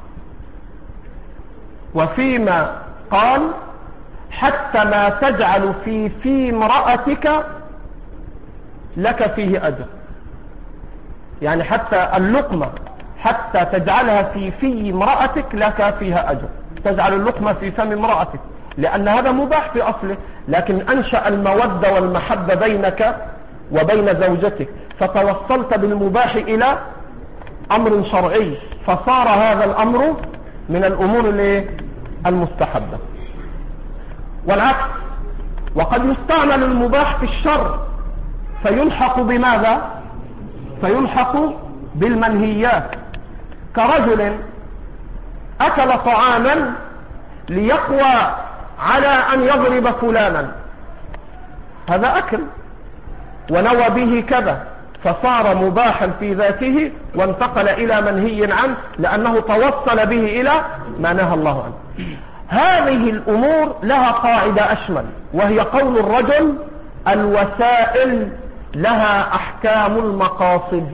وفيما قال حتى ما تجعل في في امرأتك لك فيه أجر، يعني حتى اللقمة حتى تجعلها في في امرأتك لك فيها أجر، تجعل اللقمة في فم امرأتك، لأن هذا مباح في أصله، لكن أنشأ المودة والمحبة بينك وبين زوجتك، فتوصلت بالمباح إلى أمر شرعي، فصار هذا الأمر من الأمور المستحبة. والعكس، وقد يستعمل المباح في الشر فيلحق بماذا؟ فيلحق بالمنهيات، كرجل أكل طعاما ليقوى على أن يضرب فلانا، هذا أكل ونوى به كذا، فصار مباحا في ذاته وانتقل إلى منهي عنه لأنه توصل به إلى ما نهى الله عنه. هذه الأمور لها قاعدة أشمل، وهي قول الرجل الوسائل لها أحكام المقاصد.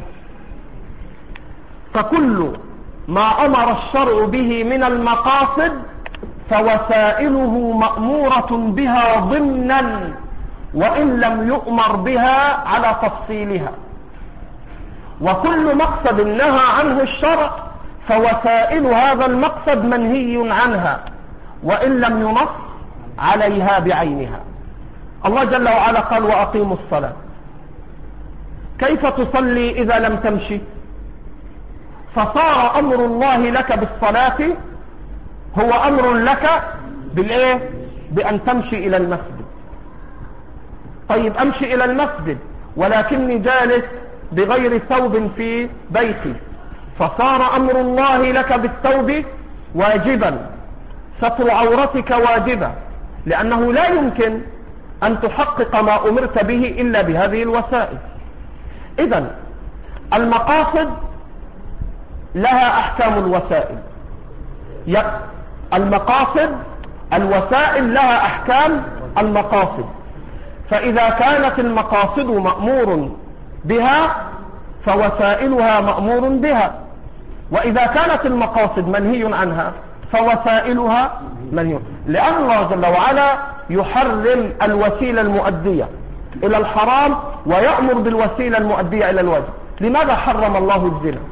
فكل ما أمر الشرع به من المقاصد فوسائله مأمورة بها ضمنا وإن لم يؤمر بها على تفصيلها، وكل مقصد نهى عنه الشرع فوسائل هذا المقصد منهي عنها وإن لم ينص عليها بعينها. الله جل وعلا قال وأقيموا الصلاة، كيف تصلي إذا لم تمشي؟ فصار أمر الله لك بالصلاة هو أمر لك بالإيه؟ بأن تمشي إلى المسجد. طيب أمشي إلى المسجد ولكني جالس بغير ثوب في بيتي، فصار أمر الله لك بالثوب واجبا، ستر عورتك واجبا، لأنه لا يمكن أن تحقق ما أمرت به إلا بهذه الوسائل. إذن المقاصد لها أحكام الوسائل، المقاصد الوسائل لها أحكام المقاصد. فإذا كانت المقاصد مأمور بها فوسائلها مأمور بها، وإذا كانت المقاصد منهي عنها فوسائلها منهي، لأن الله جل وعلا يحرم الوسيلة المؤدية إلى الحرام ويأمر بالوسيلة المؤدية إلى الواجب. لماذا حرم الله الزنا؟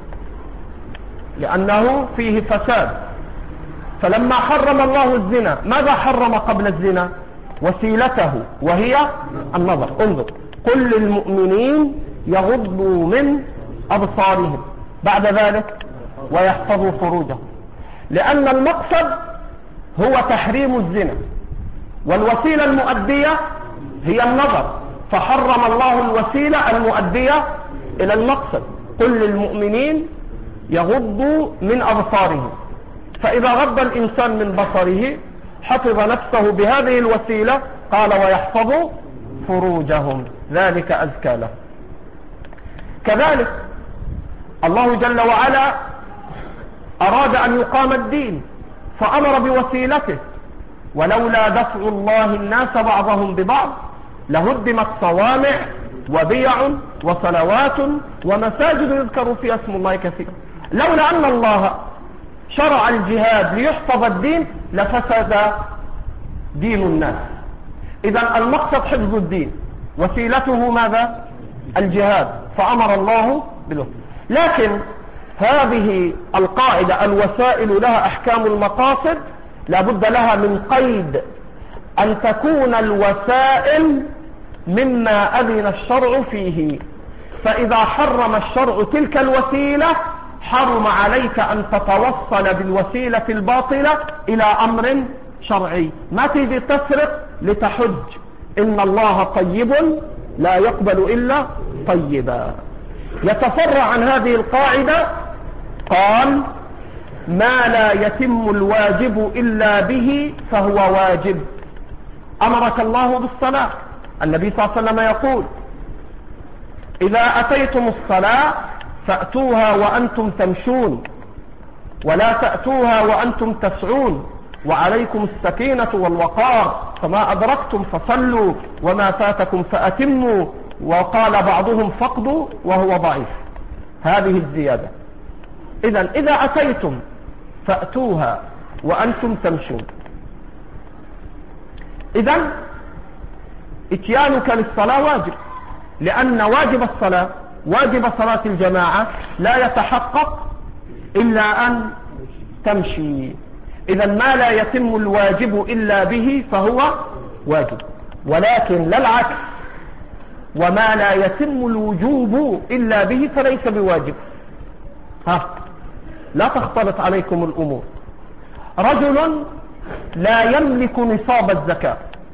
لأنه فيه فساد. فلما حرم الله الزنا ماذا حرم قبل الزنا؟ وسيلته وهي النظر. انظر، قل للمؤمنين يغضوا من أبصارهم، بعد ذلك ويحفظوا فروجهم، لأن المقصد هو تحريم الزنا والوسيلة المؤدية هي النظر، فحرم الله الوسيلة المؤدية إلى المقصد. قل للمؤمنين يغضوا من أبصارهم، فإذا غض الإنسان من بصره حفظ نفسه بهذه الوسيلة، قال ويحفظوا فروجهم ذلك أزكى له. كذلك الله جل وعلا أراد أن يقام الدين فأمر بوسيلته، ولولا دفع الله الناس بعضهم ببعض لهدمت صوامع وبيع وصلوات ومساجد يذكر فيها اسم الله كثيرا. لولا أن الله شرع الجهاد ليحفظ الدين لفسد دين الناس. إذا المقصد حفظ الدين، وسيلته ماذا؟ الجهاد، فأمر الله به. لكن هذه القاعدة الوسائل لها أحكام المقاصد لابد لها من قيد، أن تكون الوسائل مما أذن الشرع فيه. فإذا حرم الشرع تلك الوسيلة حرم عليك أن تتوصل بالوسيلة الباطلة إلى أمر شرعي. ما تيجي تسرق لتحج، إن الله طيب لا يقبل إلا طيبا. يتفرع عن هذه القاعدة قال: ما لا يتم الواجب إلا به فهو واجب. أمرك الله بالصلاة، النبي صلى الله عليه وسلم يقول: إذا أتيتم الصلاة فأتوها وأنتم تمشون ولا تأتوها وأنتم تسعون، وعليكم السكينة والوقار، فما أدركتم فصلوا وما فاتكم فأتموا، وقال بعضهم فقدوا وهو ضعيف. هذه الزيادة. إذن إذا أتيتم فأتوها وأنتم تمشون. إذن اتيانك للصلاة واجب، لأن واجب الصلاة، واجب صلاة الجماعة لا يتحقق إلا أن تمشي. إذن ما لا يتم الواجب إلا به فهو واجب، ولكن لا العكس. وما لا يتم الوجوب إلا به فليس بواجب. ها، لا تختلط عليكم الأمور. رجل لا يملك نصاب الزكاة،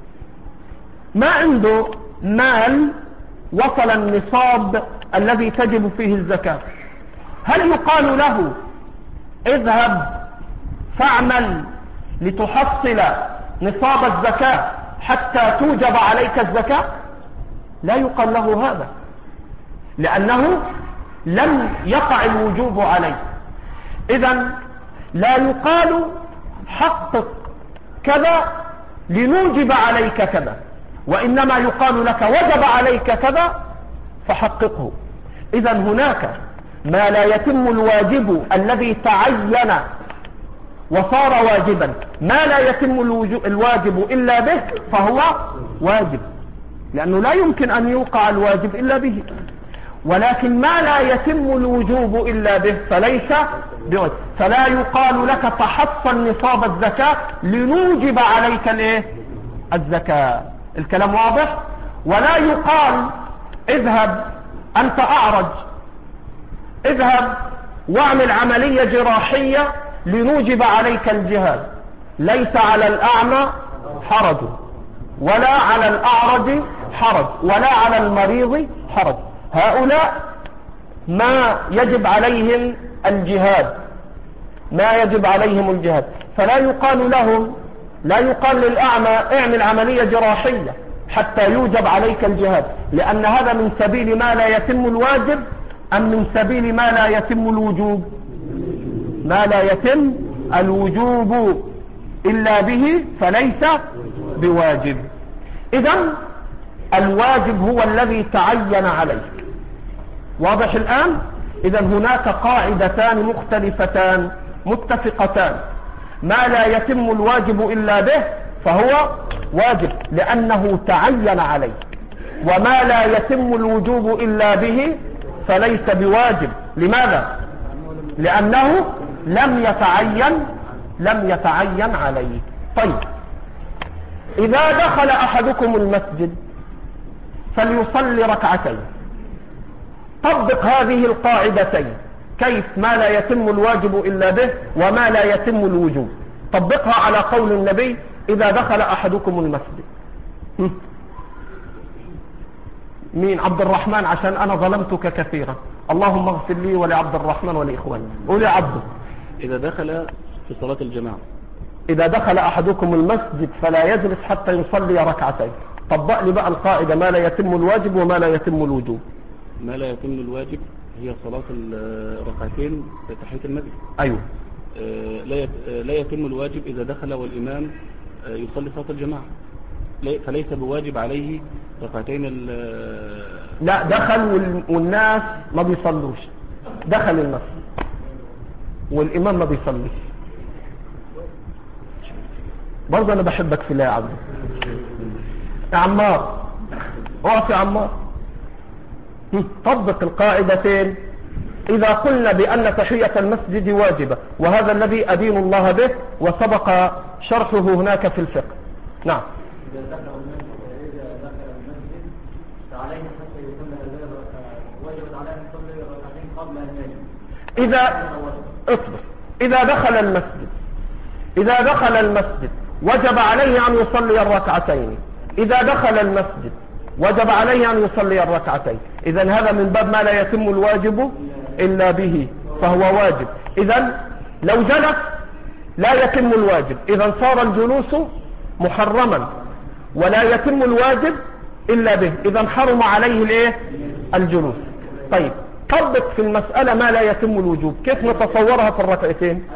ما عنده مال وصل النصاب الذي تجب فيه الزكاة، هل يقال له اذهب فاعمل لتحصل نصاب الزكاة حتى توجب عليك الزكاة؟ لا يقال له هذا، لأنه لم يقع الوجوب عليه. إذن لا يقال حقق كذا لنوجب عليك كذا، وإنما يقال لك وجب عليك كذا فحققه. إذن هناك ما لا يتم الواجب الذي تعين وصار واجبا، ما لا يتم الواجب إلا به فهو واجب، لأنه لا يمكن أن يوقع الواجب إلا به. ولكن ما لا يتم الوجوب إلا به فليس بواجب. فلا يقال لك تحصل نصاب الزكاة لنوجب عليك الايه؟ الزكاة. الكلام واضح؟ ولا يقال اذهب أنت أعرج، اذهب واعمل عملية جراحية لنوجب عليك الجهاد. ليس على الأعمى حرج، ولا على الأعرج حرج، ولا على المريض حرج. هؤلاء ما يجب عليهم الجهاد، ما يجب عليهم الجهاد، فلا يقال لهم، لا يقال للأعمى اعمل عملية جراحية حتى يوجب عليك الجهاد، لأن هذا من سبيل ما لا يتم الواجب أم من سبيل ما لا يتم الوجوب؟ ما لا يتم الوجوب إلا به فليس بواجب. إذن الواجب هو الذي تعين عليك. واضح الآن؟ إذن هناك قاعدتان مختلفتان متفقتان: ما لا يتم الواجب إلا به فهو واجب لأنه تعين عليك، وما لا يتم الوجوب إلا به فليس بواجب. لماذا؟ لأنه لم يتعين لم يتعين عليه. طيب، إذا دخل أحدكم المسجد فليصلي ركعتين. طبق هذه القاعدتين: كيف ما لا يتم الواجب إلا به وما لا يتم الوجوب. طبقها على قول النبي: إذا دخل أحدكم المسجد. مين؟ عبد الرحمن، عشان أنا ظلمتك كثيرا. اللهم اغفر لي ولعبد الرحمن ولإخواني. قول يا عبد. إذا دخل في صلاة الجماعة، إذا دخل أحدكم المسجد فلا يجلس حتى يصلي ركعتين. طبق لي بقى القاعدة: ما لا يتم الواجب وما لا يتم الوجوب. ما لا يتم الواجب هي صلاة الركعتين في تحية المسجد. أيوه. لا يتم الواجب إذا دخل والإمام يصلي صلاة الجماعة، فليس بواجب عليه ركعتين. لا، دخل والناس ما بيصلوش، دخل المسجد والإمام ما بيصليش. برضه أنا بحبك في الله يا عبد. يا عمار، اقف يا عمار. طبق القاعدتين. إذا قلنا بأن تحية المسجد واجبة، وهذا الذي أدين الله به وسبق شرحه هناك في الفقه. نعم. إذا دخل المسجد فعليه حتى يصلي وجبت عليه أن يصلي ركعتين قبل أن يجب. إذا اصبر إذا دخل المسجد إذا دخل المسجد وجب عليه أن يصلي الركعتين. إذا دخل المسجد وجب عليه أن يصلي الركعتين. إذا هذا من باب ما لا يتم الواجب إلا به فهو واجب. إذا لو جلس لا يتم الواجب، إذا صار الجلوس محرما ولا يتم الواجب إلا به، إذا حرم عليه الايه الجلوس. طيب طبق في المسألة ما لا يتم الوجوب، كيف نتصورها في الركعتين؟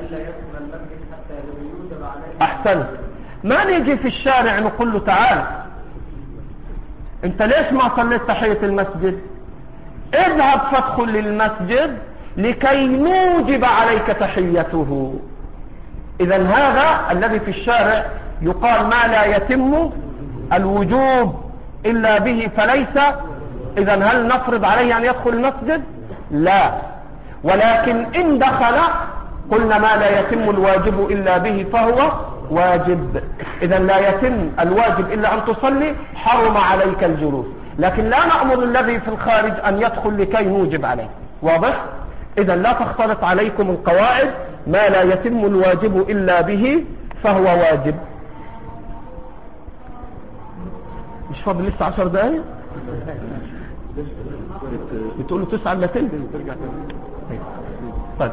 أحسنت. ما نيجي في الشارع نقول له تعال انت ليش ما صليت تحية المسجد؟ اذهب فادخل للمسجد لكي نوجب عليك تحيته. اذا هذا الذي في الشارع يقال ما لا يتم الوجوب الا به فليس. اذا هل نفرض عليه ان يدخل المسجد؟ لا، ولكن ان دخل قلنا ما لا يتم الواجب الا به فهو واجب. اذا لا يتم الواجب الا ان تصلي، حرم عليك الجلوس، لكن لا نأمر الذي في الخارج ان يدخل لكي نوجب عليه. واضح؟ اذا لا تختلط عليكم القواعد، ما لا يتم الواجب الا به فهو واجب. مش فاضل لسه عشر دقايق؟ بتقولوا تسعة الا تلت. طيب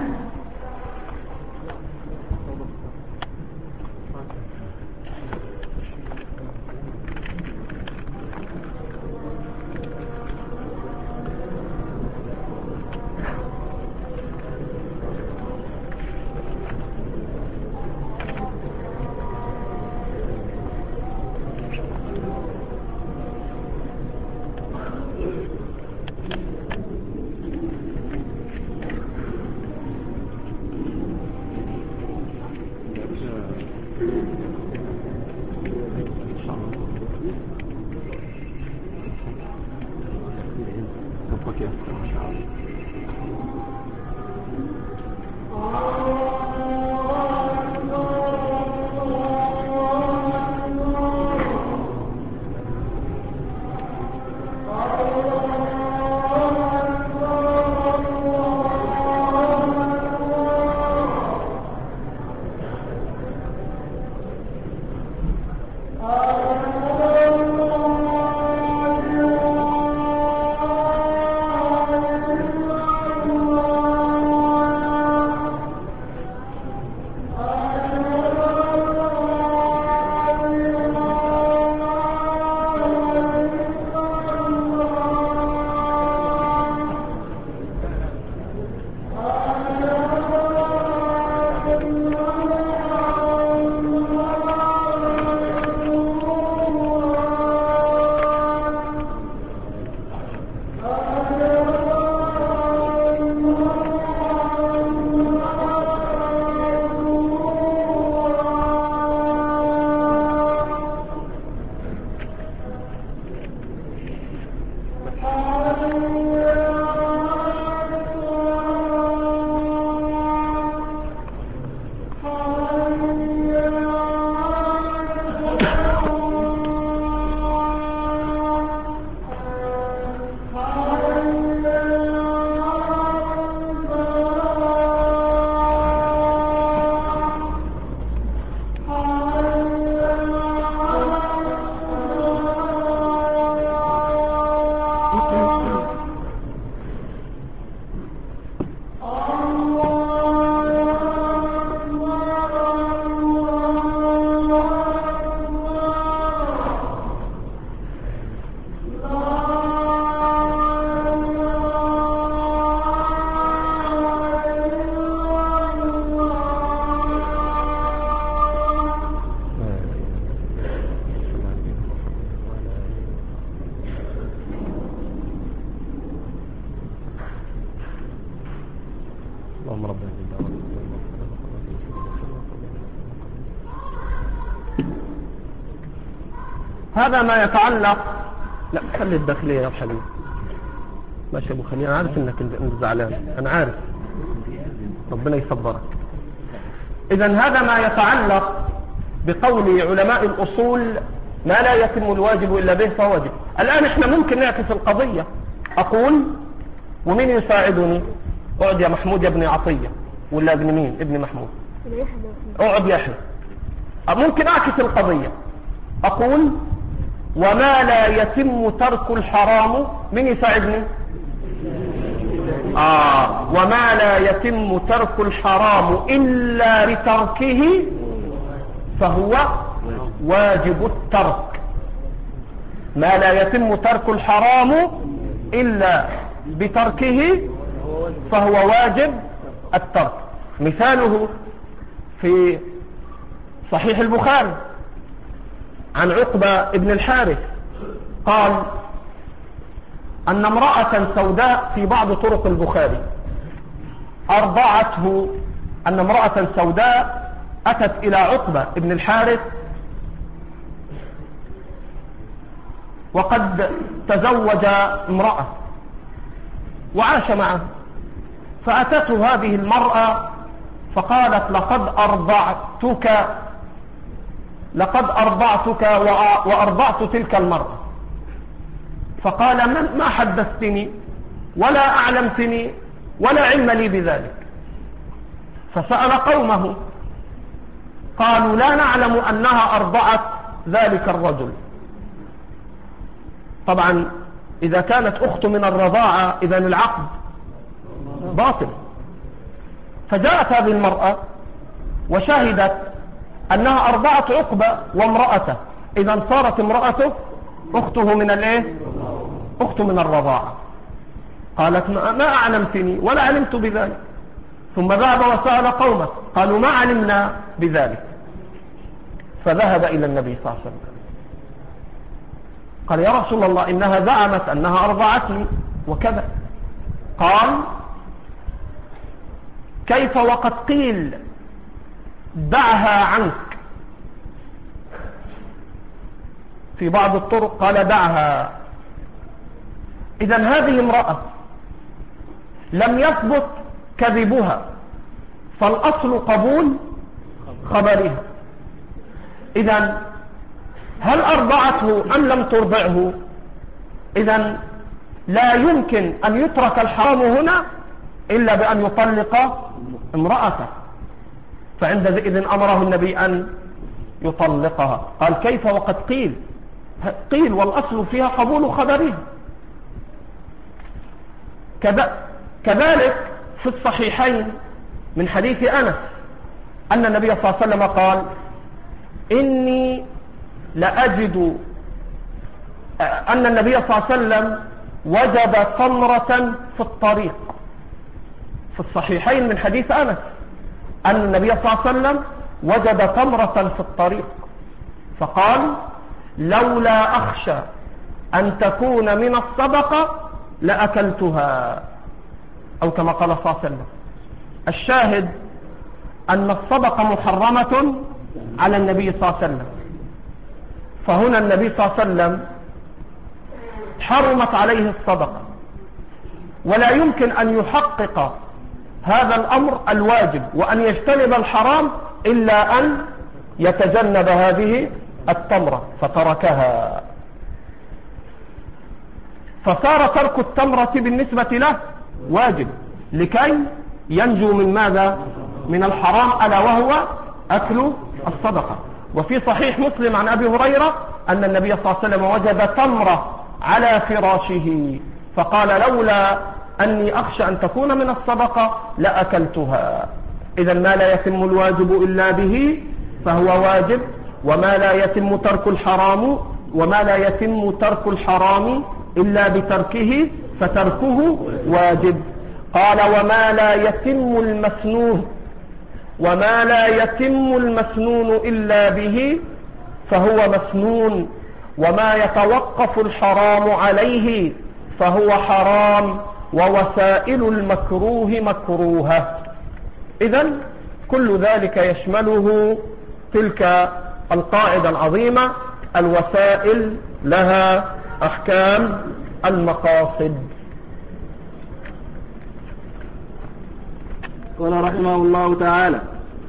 هذا ما يتعلق. لا خلي الداخلية يا حبيبي. ماشي يا ابو خليل، انا عارف انك انت زعلان، انا عارف، ربنا يصبرك. اذا هذا ما يتعلق بقول علماء الاصول ما لا يتم الواجب الا به فهو واجب. الان احنا ممكن نعكس القضية، اقول ومن يساعدني اقعد يا محمود يا ابن عطية، ولا ابن مين؟ ابن محمود. اقعد يا احمد. ممكن اعكس القضية، اقول وما لا يتم ترك الحرام، من يساعدني؟ آه وما لا يتم ترك الحرام إلا بتركه فهو واجب الترك. ما لا يتم ترك الحرام إلا بتركه فهو واجب الترك. مثاله في صحيح البخاري عن عقبة ابن الحارث قال أن امرأة سوداء في بعض طرق البخاري أرضعته، أن امرأة سوداء أتت إلى عقبة ابن الحارث وقد تزوج امرأة وعاش معه، فأتته هذه المرأة فقالت لقد أرضعتك لقد أرضعتك وأرضعت تلك المرأة. فقال ما حدثتني ولا أعلمتني ولا علم لي بذلك. فسأل قومه قالوا لا نعلم أنها أرضعت ذلك الرجل. طبعا إذا كانت أخت من الرضاعة إذن العقد باطل. فجاءت هذه المرأة وشهدت أنها أرضعت عقبة وامرأته، إذن صارت امرأته أخته من الإيه؟ أخت من الرضاعة. قالت ما أعلمتني ولا علمت بذلك. ثم ذهب وسأل قومه قالوا ما علمنا بذلك. فذهب إلى النبي صلى الله عليه وسلم قال يا رسول الله إنها زعمت أنها أرضعتني وكذا. قال كيف وقد قيل دعها عنك؟ في بعض الطرق قال دعها. إذن هذه امرأة لم يثبت كذبها، فالأصل قبول خبرها. إذن هل أرضعته أم لم ترضعه؟ إذن لا يمكن أن يترك الحرام هنا إلا بأن يطلق امرأته. فعندئذ أمره النبي أن يطلقها. قال كيف وقد قيل قيل والأصل فيها قبول خبرها. كذلك في الصحيحين من حديث أنس أن النبي صلى الله عليه وسلم قال إني لأجد أن النبي صلى الله عليه وسلم وجد تمرة في الطريق. في الصحيحين من حديث أنس أن النبي صلى الله عليه وسلم وجد تمرة في الطريق فقال لولا أخشى أن تكون من الصدقة لأكلتها، أو كما قال صلى الله عليه وسلم. الشاهد أن الصدقة محرمة على النبي صلى الله عليه وسلم. فهنا النبي صلى الله عليه وسلم حرمت عليه الصدقة، ولا يمكن أن يحقق هذا الأمر الواجب وأن يجتنب الحرام إلا أن يتجنب هذه التمرة، فتركها. فصار ترك التمرة بالنسبة له واجب لكي ينجو من ماذا؟ من الحرام، ألا وهو أكل الصدقة. وفي صحيح مسلم عن أبي هريرة أن النبي صلى الله عليه وسلم وجد تمرة على فراشه فقال لولا أني أخشى أن تكون من الصدقة لأكلتها. إذا ما لا يتم الواجب إلا به فهو واجب، وما لا يتم ترك الحرام وما لا يتم ترك الحرام إلا بتركه فتركه واجب. قال وما لا يتم المسنون وما لا يتم المسنون إلا به فهو مسنون، وما يتوقف الحرام عليه فهو حرام، ووسائل المكروه مكروهة. إذن كل ذلك يشمله تلك القاعدة العظيمة: الوسائل لها أحكام المقاصد. قال رحمه الله تعالى: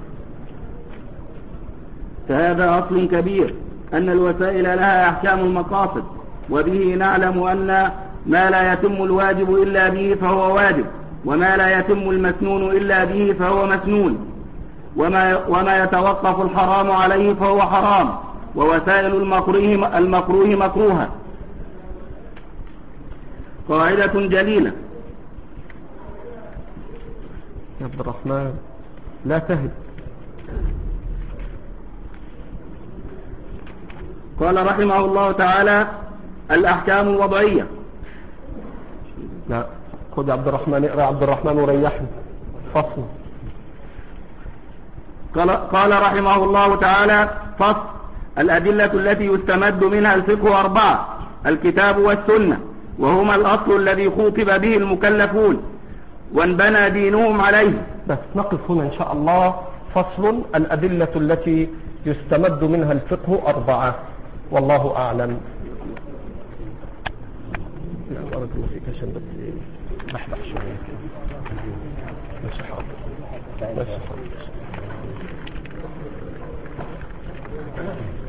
فهذا أصل كبير أن الوسائل لها أحكام المقاصد، وبه نعلم أن ما لا يتم الواجب إلا به فهو واجب، وما لا يتم المسنون إلا به فهو مسنون، وما, وما يتوقف الحرام عليه فهو حرام، ووسائل المكروه, المكروه مكروهة. قاعدة جليلة. يا عبد الرحمن لا تهد. قال رحمه الله تعالى: الأحكام الوضعية. لا خذ عبد الرحمن، اقرأ عبد الرحمن وريحني. فصل. قال, قال رحمه الله تعالى: فصل. الأدلة التي يستمد منها الفقه أربعة: الكتاب والسنة، وهما الأصل الذي خوطب به المكلفون وانبنى دينهم عليه. بس نقف هنا إن شاء الله. فصل. الأدلة التي يستمد منها الفقه أربعة، والله أعلم. لا بارك الله فيك عشان بس بحبح شوية. ماشي حاضر. ماشي حاضر.